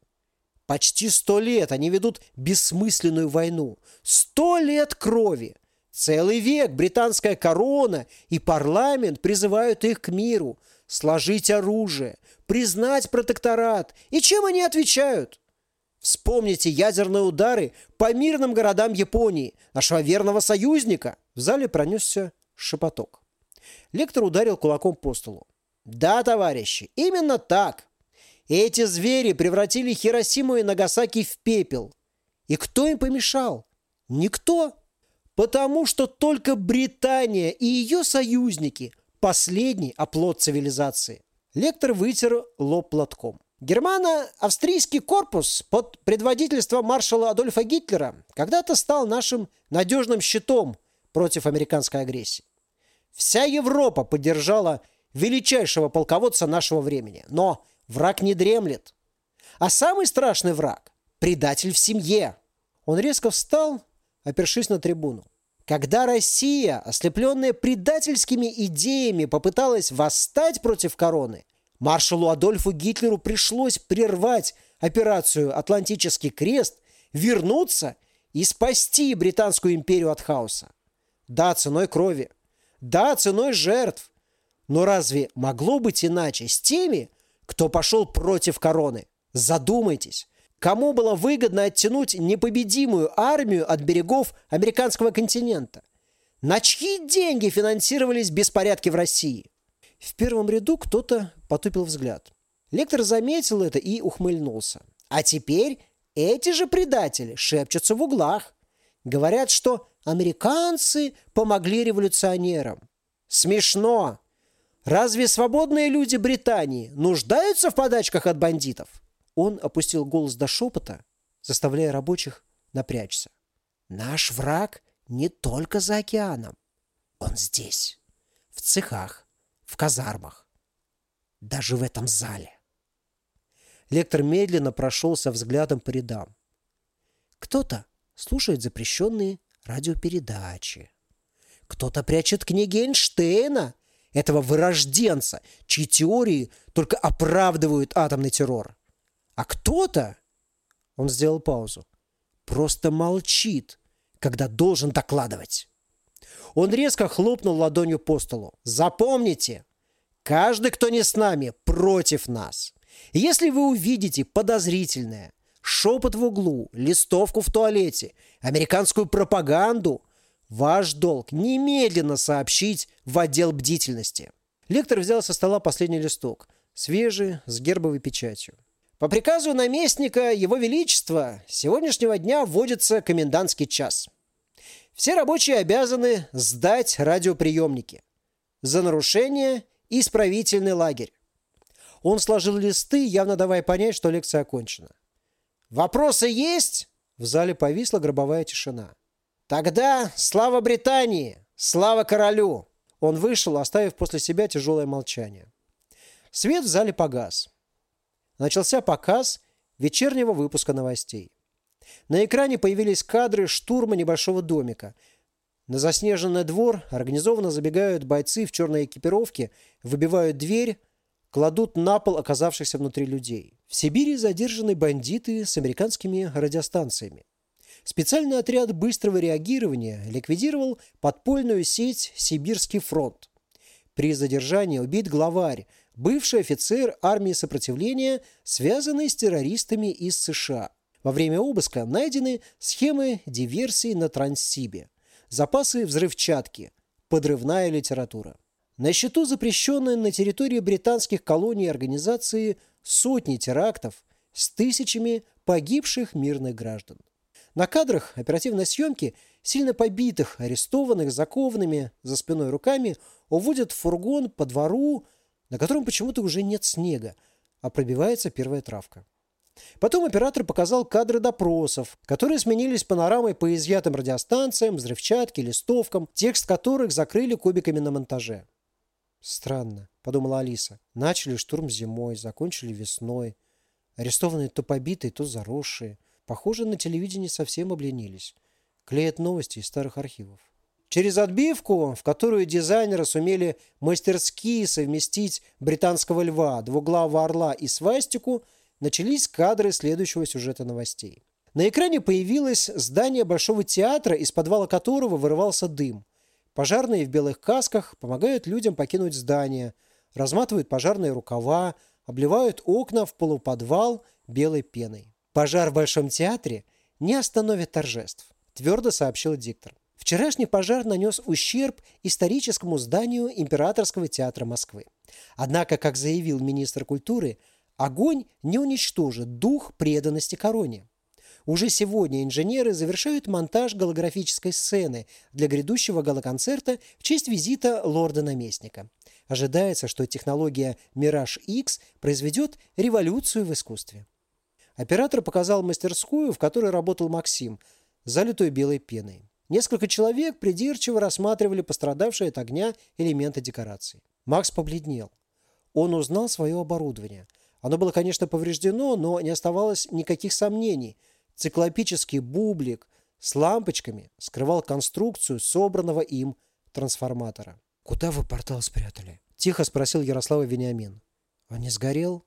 Почти 100 лет они ведут бессмысленную войну. 100 лет крови. Целый век британская корона и парламент призывают их к миру, сложить оружие, признать протекторат. И чем они отвечают? Вспомните ядерные удары по мирным городам Японии, нашего верного союзника». В зале пронесся шепоток. Лектор ударил кулаком по столу. «Да, товарищи, именно так. Эти звери превратили Хиросиму и Нагасаки в пепел. И кто им помешал? Никто. Потому что только Британия и ее союзники – последний оплот цивилизации». Лектор вытер лоб платком. «Германо-австрийский корпус под предводительством маршала Адольфа Гитлера когда-то стал нашим надежным щитом против американской агрессии. Вся Европа поддержала величайшего полководца нашего времени. Но враг не дремлет. А самый страшный враг – предатель в семье». Он резко встал, опершись на трибуну. Когда Россия, ослепленная предательскими идеями, попыталась восстать против короны, маршалу Адольфу Гитлеру пришлось прервать операцию «Атлантический крест», вернуться и спасти Британскую империю от хаоса. Да, ценой крови. Да, ценой жертв. Но разве могло быть иначе с теми, кто пошел против короны? Задумайтесь. Кому было выгодно оттянуть непобедимую армию от берегов американского континента? На чьи деньги финансировались беспорядки в России? В первом ряду кто-то потупил взгляд. Лектор заметил это и ухмыльнулся. А теперь эти же предатели шепчутся в углах. Говорят, что американцы помогли революционерам. Смешно. Разве свободные люди Британии нуждаются в подачках от бандитов? Он опустил голос до шепота, заставляя рабочих напрячься. Наш враг не только за океаном. Он здесь, в цехах, в казармах, даже в этом зале. Лектор медленно прошелся взглядом по рядам. Кто-то слушает запрещенные радиопередачи. Кто-то прячет книги Эйнштейна, этого вырожденца, чьи теории только оправдывают атомный террор. А кто-то, он сделал паузу, просто молчит, когда должен докладывать. Он резко хлопнул ладонью по столу. Запомните, каждый, кто не с нами, против нас. И если вы увидите подозрительное, шепот в углу, листовку в туалете, американскую пропаганду, ваш долг немедленно сообщить в отдел бдительности. Лектор взял со стола последний листок, свежий, с гербовой печатью. По приказу наместника Его Величества с сегодняшнего дня вводится комендантский час. Все рабочие обязаны сдать радиоприемники. За нарушение – исправительный лагерь. Он сложил листы, явно давая понять, что лекция окончена. «Вопросы есть?» В зале повисла гробовая тишина. «Тогда слава Британии! Слава королю!» Он вышел, оставив после себя тяжелое молчание. Свет в зале погас. Начался показ вечернего выпуска новостей. На экране появились кадры штурма небольшого домика. На заснеженный двор организованно забегают бойцы в черной экипировке, выбивают дверь, кладут на пол оказавшихся внутри людей. В Сибири задержаны бандиты с американскими радиостанциями. Специальный отряд быстрого реагирования ликвидировал подпольную сеть «Сибирский фронт». При задержании убит главарь, бывший офицер армии сопротивления, связанный с террористами из США. Во время обыска найдены схемы диверсий на Транссибе, запасы взрывчатки, подрывная литература. На счету запрещенной на территории британских колоний и организации сотни терактов с тысячами погибших мирных граждан. На кадрах оперативной съемки сильно побитых, арестованных, закованными за спиной руками уводят в фургон по двору, на котором почему-то уже нет снега, а пробивается первая травка. Потом оператор показал кадры допросов, которые сменились панорамой по изъятым радиостанциям, взрывчатке, листовкам, текст которых закрыли кубиками на монтаже. «Странно», — подумала Алиса. «Начали штурм зимой, закончили весной. Арестованные то побитые, то заросшие. Похоже, на телевидении совсем обленились. Клеят новости из старых архивов». Через отбивку, в которую дизайнеры сумели мастерски совместить британского льва, двуглавого орла и свастику, начались кадры следующего сюжета новостей. На экране появилось здание Большого театра, из подвала которого вырывался дым. Пожарные в белых касках помогают людям покинуть здание, разматывают пожарные рукава, обливают окна в полуподвал белой пеной. «Пожар в Большом театре не остановит торжеств», – твердо сообщил диктор. Вчерашний пожар нанес ущерб историческому зданию Императорского театра Москвы. Однако, как заявил министр культуры, огонь не уничтожит дух преданности короне. Уже сегодня инженеры завершают монтаж голографической сцены для грядущего галоконцерта в честь визита лорда-наместника. Ожидается, что технология Mirage X произведет революцию в искусстве. Оператор показал мастерскую, в которой работал Максим, залитую белой пеной. Несколько человек придирчиво рассматривали пострадавшие от огня элементы декораций. Макс побледнел. Он узнал свое оборудование. Оно было, конечно, повреждено, но не оставалось никаких сомнений. Циклопический бублик с лампочками скрывал конструкцию собранного им трансформатора. «Куда вы портал спрятали?» – тихо спросил Ярослава Вениамин. «Он не сгорел?»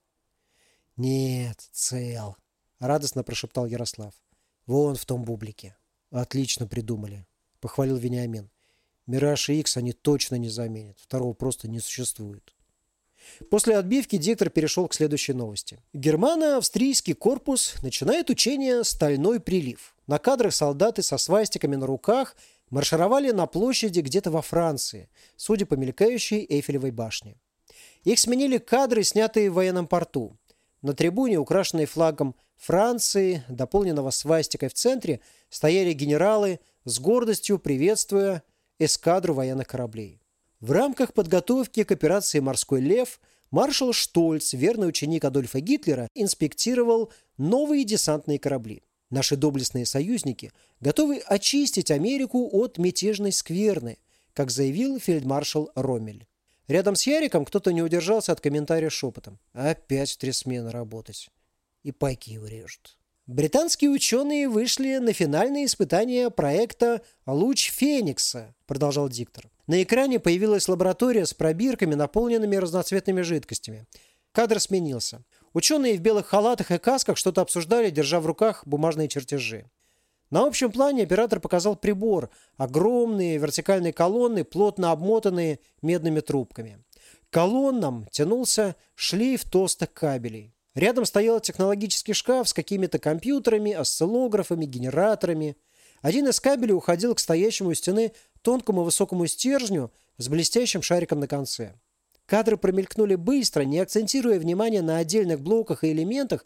«Нет, цел», – радостно прошептал Ярослав. «Вон в том бублике». «Отлично придумали», – похвалил Вениамин. «Мираж Икс они точно не заменят. Второго просто не существует». После отбивки диктор перешел к следующей новости. Германо-австрийский корпус начинает учение «Стальной прилив». На кадрах солдаты со свастиками на руках маршировали на площади где-то во Франции, судя по мелькающей Эйфелевой башне. Их сменили кадры, снятые в военном порту. На трибуне, украшенной флагом Франции, дополненного свастикой в центре, стояли генералы, с гордостью приветствуя эскадру военных кораблей. В рамках подготовки к операции «Морской лев» маршал Штольц, верный ученик Адольфа Гитлера, инспектировал новые десантные корабли. Наши доблестные союзники готовы очистить Америку от мятежной скверны, как заявил фельдмаршал Роммель. Рядом с Яриком кто-то не удержался от комментария шепотом. Опять в 3 смены работать. И пайки его режут. Британские ученые вышли на финальные испытания проекта «Луч Феникса», продолжал диктор. На экране появилась лаборатория с пробирками, наполненными разноцветными жидкостями. Кадр сменился. Ученые в белых халатах и касках что-то обсуждали, держа в руках бумажные чертежи. На общем плане оператор показал прибор. Огромные вертикальные колонны, плотно обмотанные медными трубками. К колоннам тянулся шлейф толстых кабелей. Рядом стоял технологический шкаф с какими-то компьютерами, осциллографами, генераторами. Один из кабелей уходил к стоящему у стены тонкому высокому стержню с блестящим шариком на конце. Кадры промелькнули быстро, не акцентируя внимание на отдельных блоках и элементах,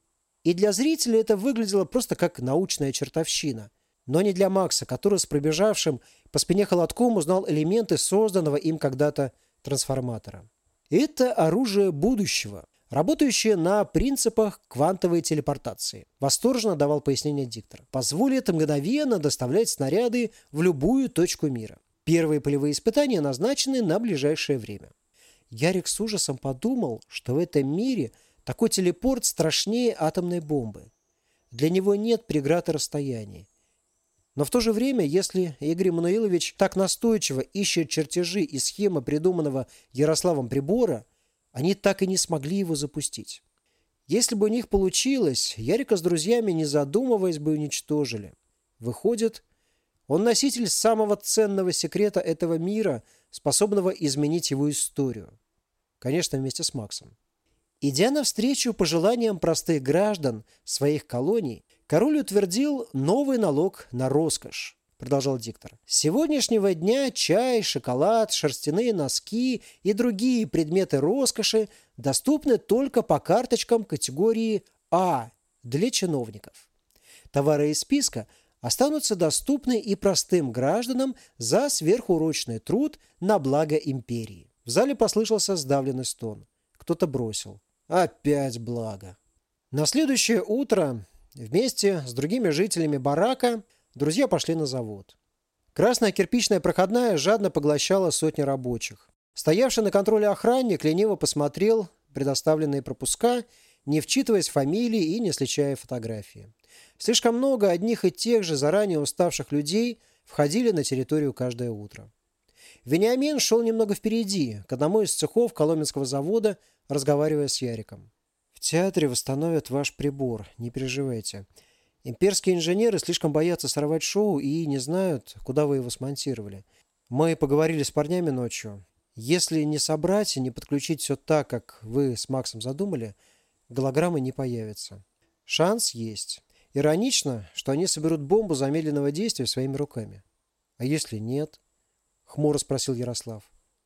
и для зрителя это выглядело просто как научная чертовщина. Но не для Макса, который с пробежавшим по спине холодком узнал элементы созданного им когда-то трансформатора. Это оружие будущего, работающее на принципах квантовой телепортации. Восторженно давал пояснение диктор. Позволит мгновенно доставлять снаряды в любую точку мира. Первые полевые испытания назначены на ближайшее время. Ярик с ужасом подумал, что в этом мире такой телепорт страшнее атомной бомбы. Для него нет преград и расстояний. Но в то же время, если Игорь Эммануилович так настойчиво ищет чертежи и схемы придуманного Ярославом прибора, они так и не смогли его запустить. Если бы у них получилось, Ярика с друзьями, не задумываясь, бы уничтожили. Выходит, он носитель самого ценного секрета этого мира, способного изменить его историю. Конечно, вместе с Максом. Идя навстречу пожеланиям простых граждан своих колоний, король утвердил новый налог на роскошь, продолжал диктор. С сегодняшнего дня чай, шоколад, шерстяные носки и другие предметы роскоши доступны только по карточкам категории А для чиновников. Товары из списка останутся доступны и простым гражданам за сверхурочный труд на благо империи. В зале послышался сдавленный стон. Кто-то бросил. Опять благо. На следующее утро вместе с другими жителями барака друзья пошли на завод. Красная кирпичная проходная жадно поглощала сотни рабочих. Стоявший на контроле охранник лениво посмотрел предоставленные пропуска, не вчитываясь в фамилии и не сличая фотографии. Слишком много одних и тех же заранее уставших людей входили на территорию каждое утро. Вениамин шел немного впереди, к одному из цехов Коломенского завода, разговаривая с Яриком. «В театре восстановят ваш прибор, не переживайте. Имперские инженеры слишком боятся сорвать шоу и не знают, куда вы его смонтировали. Мы поговорили с парнями ночью. Если не собрать и не подключить все так, как вы с Максом задумали, голограммы не появятся. Шанс есть. Иронично, что они соберут бомбу замедленного действия своими руками. А если нет?» — хмуро спросил Ярослав.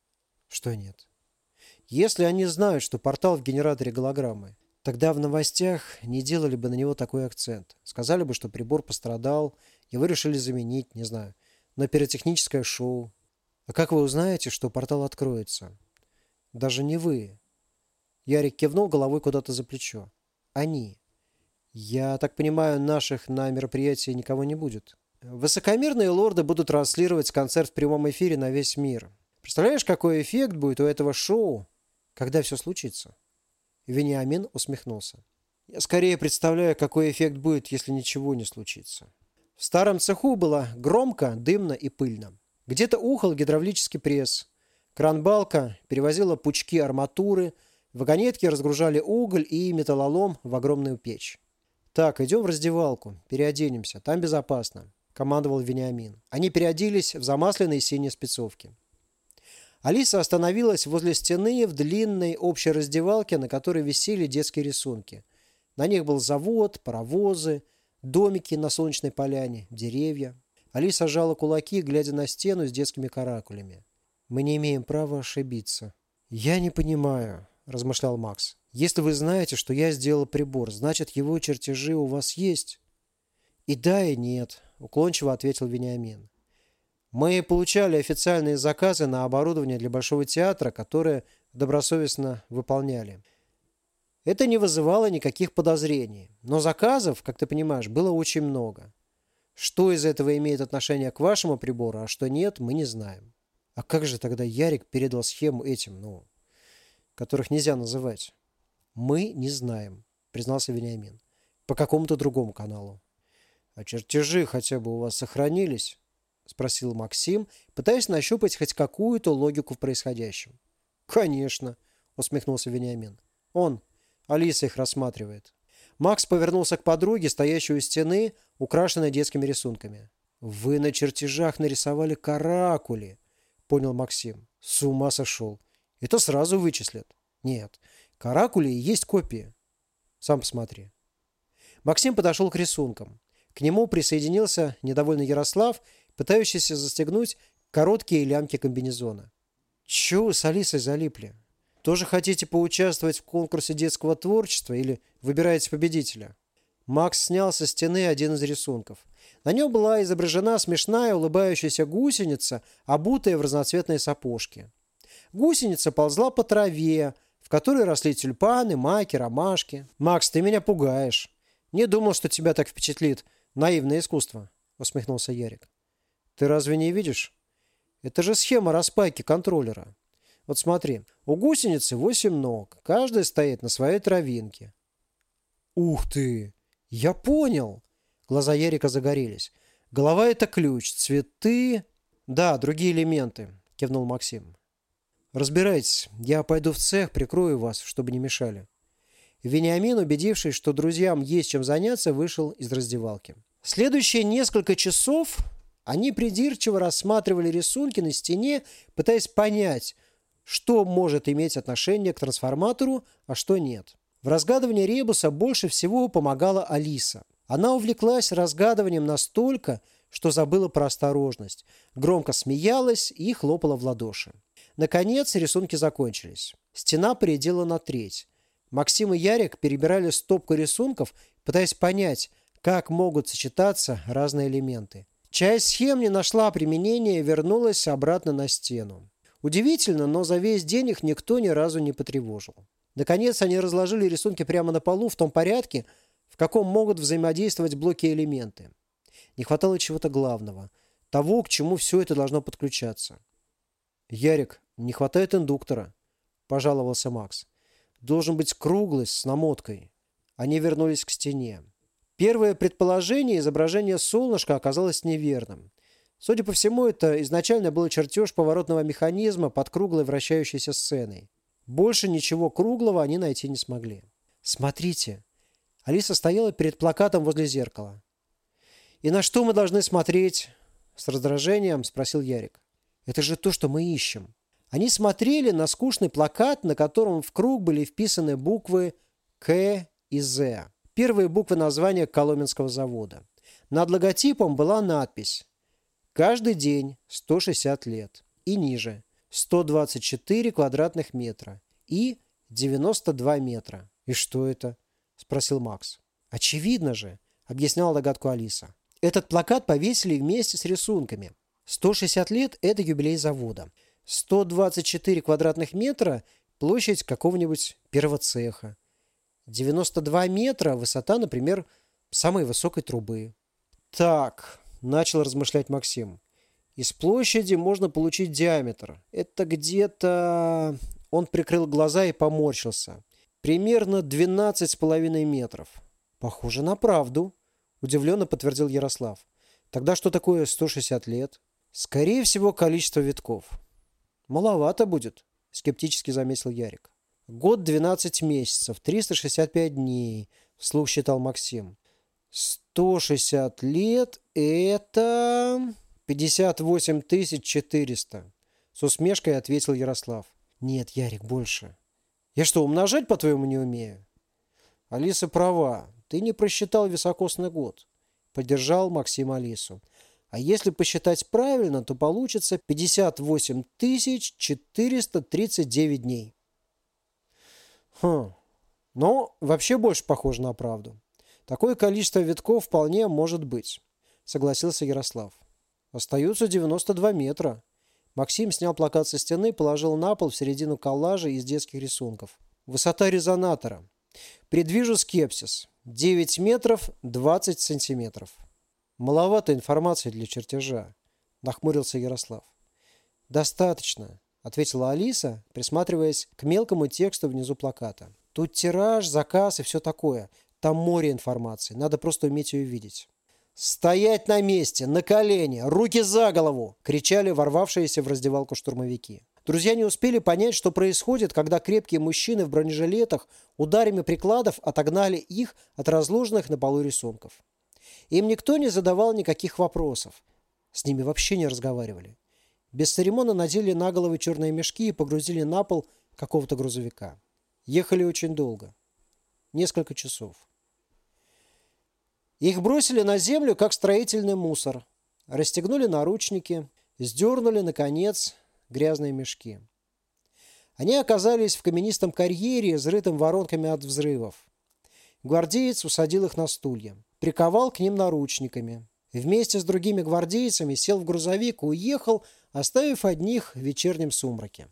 «Что нет?» «Если они знают, что портал в генераторе голограммы, тогда в новостях не делали бы на него такой акцент. Сказали бы, что прибор пострадал, его решили заменить, не знаю, на пиротехническое шоу. А как вы узнаете, что портал откроется? Даже не вы». Ярик кивнул головой куда-то за плечо. «Они. Я так понимаю, наших на мероприятии никого не будет. Высокомерные лорды будут транслировать концерт в прямом эфире на весь мир. Представляешь, какой эффект будет у этого шоу, когда все случится?» Вениамин усмехнулся. «Я скорее представляю, какой эффект будет, если ничего не случится». В старом цеху было громко, дымно и пыльно. Где-то ухал гидравлический пресс. Кран-балка перевозила пучки арматуры, вагонетки разгружали уголь и металлолом в огромную печь. «Так, идем в раздевалку, переоденемся, там безопасно», — командовал Вениамин. Они переоделись в замасленные синие спецовки. Алиса остановилась возле стены в длинной общей раздевалке, на которой висели детские рисунки. На них был завод, паровозы, домики на солнечной поляне, деревья. Алиса сжала кулаки, глядя на стену с детскими каракулями. «Мы не имеем права ошибиться». «Я не понимаю», — размышлял Макс. «Если вы знаете, что я сделал прибор, значит, его чертежи у вас есть. И да, и нет, уклончиво ответил Вениамин. Мы получали официальные заказы на оборудование для Большого театра, которые добросовестно выполняли. Это не вызывало никаких подозрений, но заказов, как ты понимаешь, было очень много. Что из этого имеет отношение к вашему прибору, а что нет, мы не знаем. А как же тогда Ярик передал схему этим, которых нельзя называть? Мы не знаем, признался Вениамин. По какому-то другому каналу. А чертежи хотя бы у вас сохранились? Спросил Максим, пытаясь нащупать хоть какую-то логику в происходящем. Конечно, усмехнулся Вениамин. Алиса их рассматривает. Макс повернулся к подруге, стоящей у стены, украшенной детскими рисунками. «Вы на чертежах нарисовали каракули», — понял Максим. «С ума сошел. Это сразу вычислят». «Нет, каракули и есть копии. Сам посмотри». Максим подошел к рисункам. К нему присоединился недовольный Ярослав, пытающийся застегнуть короткие лямки комбинезона. «Чего вы с Алисой залипли? Тоже хотите поучаствовать в конкурсе детского творчества или выбираете победителя?» Макс снял со стены один из рисунков. На нем была изображена смешная улыбающаяся гусеница, обутая в разноцветные сапожки. Гусеница ползла по траве, в которой росли тюльпаны, маки, ромашки. «Макс, ты меня пугаешь. Не думал, что тебя так впечатлит наивное искусство», — усмехнулся Ярик. «Ты разве не видишь? Это же схема распайки контроллера. Вот смотри, у гусеницы 8 ног, каждая стоит на своей травинке». «Ух ты! Я понял!» Глаза Ярика загорелись. «Голова — это ключ, цветы...» «Да, другие элементы», — кивнул Максим. «Разбирайтесь, я пойду в цех, прикрою вас, чтобы не мешали». Вениамин, убедившись, что друзьям есть чем заняться, вышел из раздевалки. Следующие несколько часов они придирчиво рассматривали рисунки на стене, пытаясь понять, что может иметь отношение к трансформатору, а что нет. В разгадывании ребуса больше всего помогала Алиса. Она увлеклась разгадыванием настолько, что забыла про осторожность, громко смеялась и хлопала в ладоши. Наконец рисунки закончились. Стена поредела на треть. Максим и Ярик перебирали стопку рисунков, пытаясь понять, как могут сочетаться разные элементы. Часть схем не нашла применения и вернулась обратно на стену. Удивительно, но за весь день их никто ни разу не потревожил. Наконец они разложили рисунки прямо на полу в том порядке, в каком могут взаимодействовать блоки и элементы. Не хватало чего-то главного, того, к чему все это должно подключаться. «Ярик, не хватает индуктора», – пожаловался Макс. «Должен быть круглый, с намоткой». Они вернулись к стене. Первое предположение, изображение солнышка, оказалось неверным. Судя по всему, это изначально был чертеж поворотного механизма под круглой вращающейся сценой. Больше ничего круглого они найти не смогли. «Смотрите!» Алиса стояла перед плакатом возле зеркала. «И на что мы должны смотреть?» С раздражением спросил Ярик. «Это же то, что мы ищем». Они смотрели на скучный плакат, на котором в круг были вписаны буквы «К» и «З». Первые буквы названия Коломенского завода. Над логотипом была надпись «Каждый день 160 лет» и ниже 124 квадратных метра и 92 метра. «И что это?» – спросил Макс. «Очевидно же», – объясняла догадку Алиса. «Этот плакат повесили вместе с рисунками. 160 лет – это юбилей завода. 124 квадратных метра – площадь какого-нибудь первого цеха. 92 метра – высота, например, самой высокой трубы». «Так», – начал размышлять Максим, – «из площади можно получить диаметр. Это где-то...» Он прикрыл глаза и поморщился. «Примерно 12,5 метров». «Похоже на правду», – удивленно подтвердил Ярослав. «Тогда что такое 160 лет?» «Скорее всего, количество витков». «Маловато будет», – скептически заметил Ярик. «Год 12 месяцев, 365 дней», – вслух считал Максим. 160 лет – это 58 400, с усмешкой ответил Ярослав. «Нет, Ярик, больше». «Я что, умножать, по-твоему, не умею?» «Алиса права, ты не просчитал високосный год», – поддержал Максим Алису. «А если посчитать правильно, то получится 58 439 дней». «Но вообще больше похоже на правду. Такое количество витков вполне может быть, согласился Ярослав. Остаются 92 метра. Максим снял плакат со стены и положил на пол в середину коллажа из детских рисунков. Высота резонатора. Предвижу скепсис. 9 метров 20 сантиметров. Маловато информации для чертежа, нахмурился Ярослав. Достаточно, ответила Алиса, присматриваясь к мелкому тексту внизу плаката. Тут тираж, заказ и все такое. Там море информации, надо просто уметь ее видеть. «Стоять на месте, на колени, руки за голову!» – кричали ворвавшиеся в раздевалку штурмовики. Друзья не успели понять, что происходит, когда крепкие мужчины в бронежилетах ударами прикладов отогнали их от разложенных на полу рисунков. Им никто не задавал никаких вопросов. С ними вообще не разговаривали. Без церемонно надели на головы черные мешки и погрузили на пол какого-то грузовика. Ехали очень долго. Несколько часов. Их бросили на землю, как строительный мусор. Расстегнули наручники, сдернули, наконец, грязные мешки. Они оказались в каменистом карьере, изрытым воронками от взрывов. Гвардеец усадил их на стулья, приковал к ним наручниками. Вместе с другими гвардейцами сел в грузовик и уехал, оставив одних в вечернем сумраке.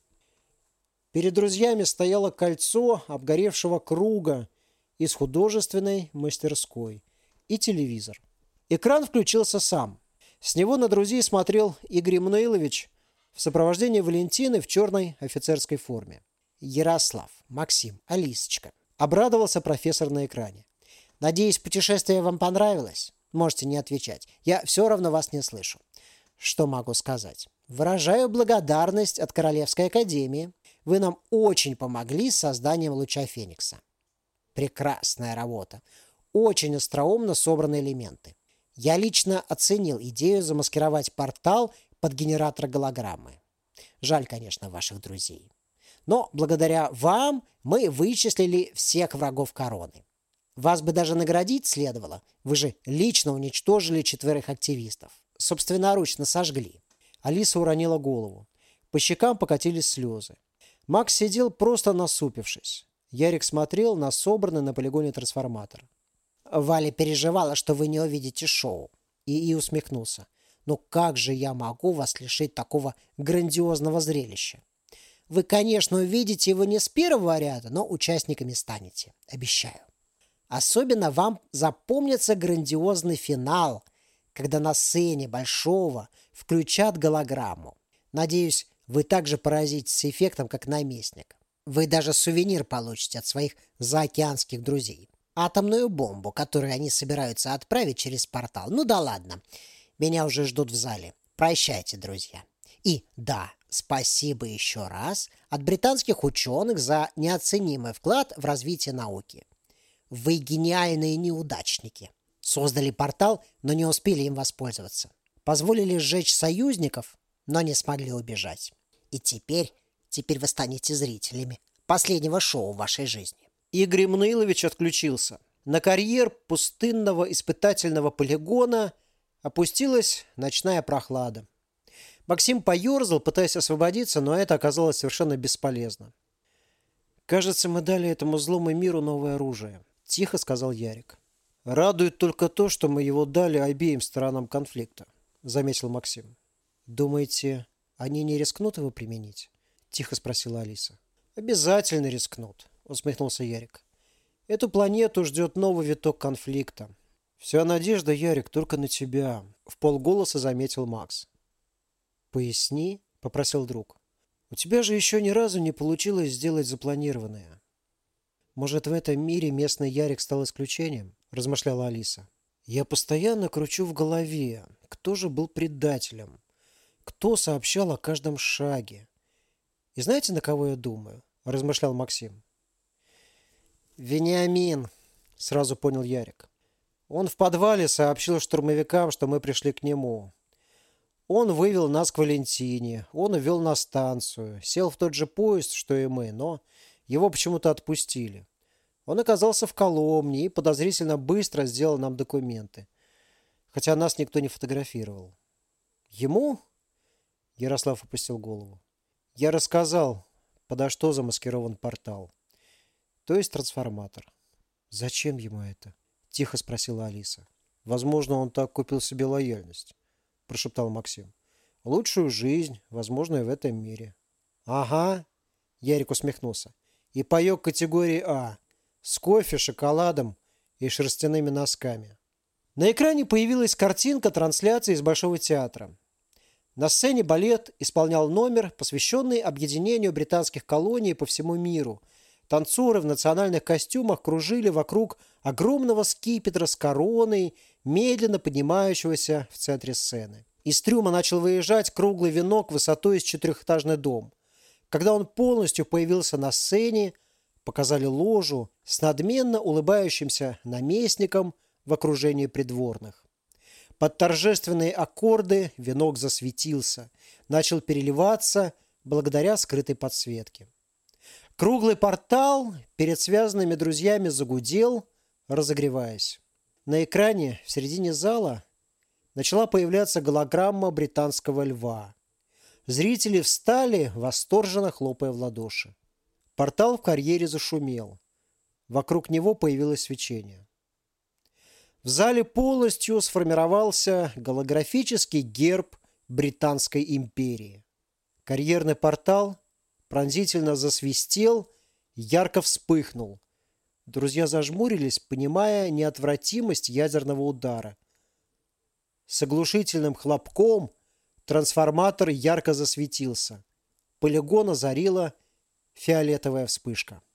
Перед друзьями стояло кольцо обгоревшего круга из художественной мастерской и телевизор. Экран включился сам. С него на друзей смотрел Игорь Мануилович в сопровождении Валентины в черной офицерской форме. «Ярослав, Максим, Алисочка», — обрадовался профессор на экране. «Надеюсь, путешествие вам понравилось? Можете не отвечать. Я все равно вас не слышу. Что могу сказать? Выражаю благодарность от Королевской академии. Вы нам очень помогли с созданием луча Феникса. Прекрасная работа. Очень остроумно собраны элементы. Я лично оценил идею замаскировать портал под генератор голограммы. Жаль, конечно, ваших друзей. Но благодаря вам мы вычислили всех врагов короны. Вас бы даже наградить следовало. Вы же лично уничтожили 4 активистов. Собственноручно сожгли». Алиса уронила голову. По щекам покатились слезы. Макс сидел просто насупившись. Ярик смотрел на собранный на полигоне трансформатор. Валя переживала, что вы не увидите шоу. И усмехнулся. «Ну как же я могу вас лишить такого грандиозного зрелища? Вы, конечно, увидите его не с первого ряда, но участниками станете. Обещаю. Особенно вам запомнится грандиозный финал, когда на сцене Большого включат голограмму. Надеюсь, вы также поразитесь с эффектом, как наместник. Вы даже сувенир получите от своих заокеанских друзей. Атомную бомбу, которую они собираются отправить через портал. Ну да ладно, меня уже ждут в зале. Прощайте, друзья. И да, спасибо еще раз от британских ученых за неоценимый вклад в развитие науки. Вы гениальные неудачники. Создали портал, но не успели им воспользоваться. Позволили сжечь союзников, но не смогли убежать. И теперь вы станете зрителями последнего шоу в вашей жизни». Игорь Мануилович отключился. На карьер пустынного испытательного полигона опустилась ночная прохлада. Максим поерзал, пытаясь освободиться, но это оказалось совершенно бесполезно. «Кажется, мы дали этому злому миру новое оружие», – тихо сказал Ярик. «Радует только то, что мы его дали обеим сторонам конфликта», – заметил Максим. «Думаете, они не рискнут его применить?» – тихо спросила Алиса. «Обязательно рискнут», – усмехнулся Ярик. «Эту планету ждет новый виток конфликта. Вся надежда, Ярик, только на тебя», – вполголоса заметил Макс. «Поясни», – попросил друг. «У тебя же еще ни разу не получилось сделать запланированное». «Может, в этом мире местный Ярик стал исключением?» – размышляла Алиса. «Я постоянно кручу в голове, кто же был предателем, кто сообщал о каждом шаге. И знаете, на кого я думаю?» – размышлял Максим. «Вениамин», – сразу понял Ярик. «Он в подвале сообщил штурмовикам, что мы пришли к нему. Он вывел нас к Валентине, он увел на станцию, сел в тот же поезд, что и мы, но его почему-то отпустили. Он оказался в Коломне и подозрительно быстро сделал нам документы, хотя нас никто не фотографировал. Ему, Ярослав опустил голову, я рассказал, подо что замаскирован портал, то есть трансформатор. Зачем ему это? Тихо спросила Алиса. Возможно, он так купил себе лояльность, прошептал Максим. Лучшую жизнь, возможно, и в этом мире. Ага, Ярик усмехнулся. И паёк категории А, с кофе, шоколадом и шерстяными носками. На экране появилась картинка трансляции из Большого театра. На сцене балет исполнял номер, посвященный объединению британских колоний по всему миру. Танцоры в национальных костюмах кружили вокруг огромного скипетра с короной, медленно поднимающегося в центре сцены. Из трюма начал выезжать круглый венок высотой с четырехэтажный дом. Когда он полностью появился на сцене, показали ложу с надменно улыбающимся наместником в окружении придворных. Под торжественные аккорды венок засветился, начал переливаться благодаря скрытой подсветке. Круглый портал перед связанными друзьями загудел, разогреваясь. На экране в середине зала начала появляться голограмма британского льва. Зрители встали, восторженно хлопая в ладоши. Портал в карьере зашумел. Вокруг него появилось свечение. В зале полностью сформировался голографический герб Британской империи. Карьерный портал пронзительно засвистел, ярко вспыхнул. Друзья зажмурились, понимая неотвратимость ядерного удара. С оглушительным хлопком трансформатор ярко засветился. Полигон озарила фиолетовая вспышка.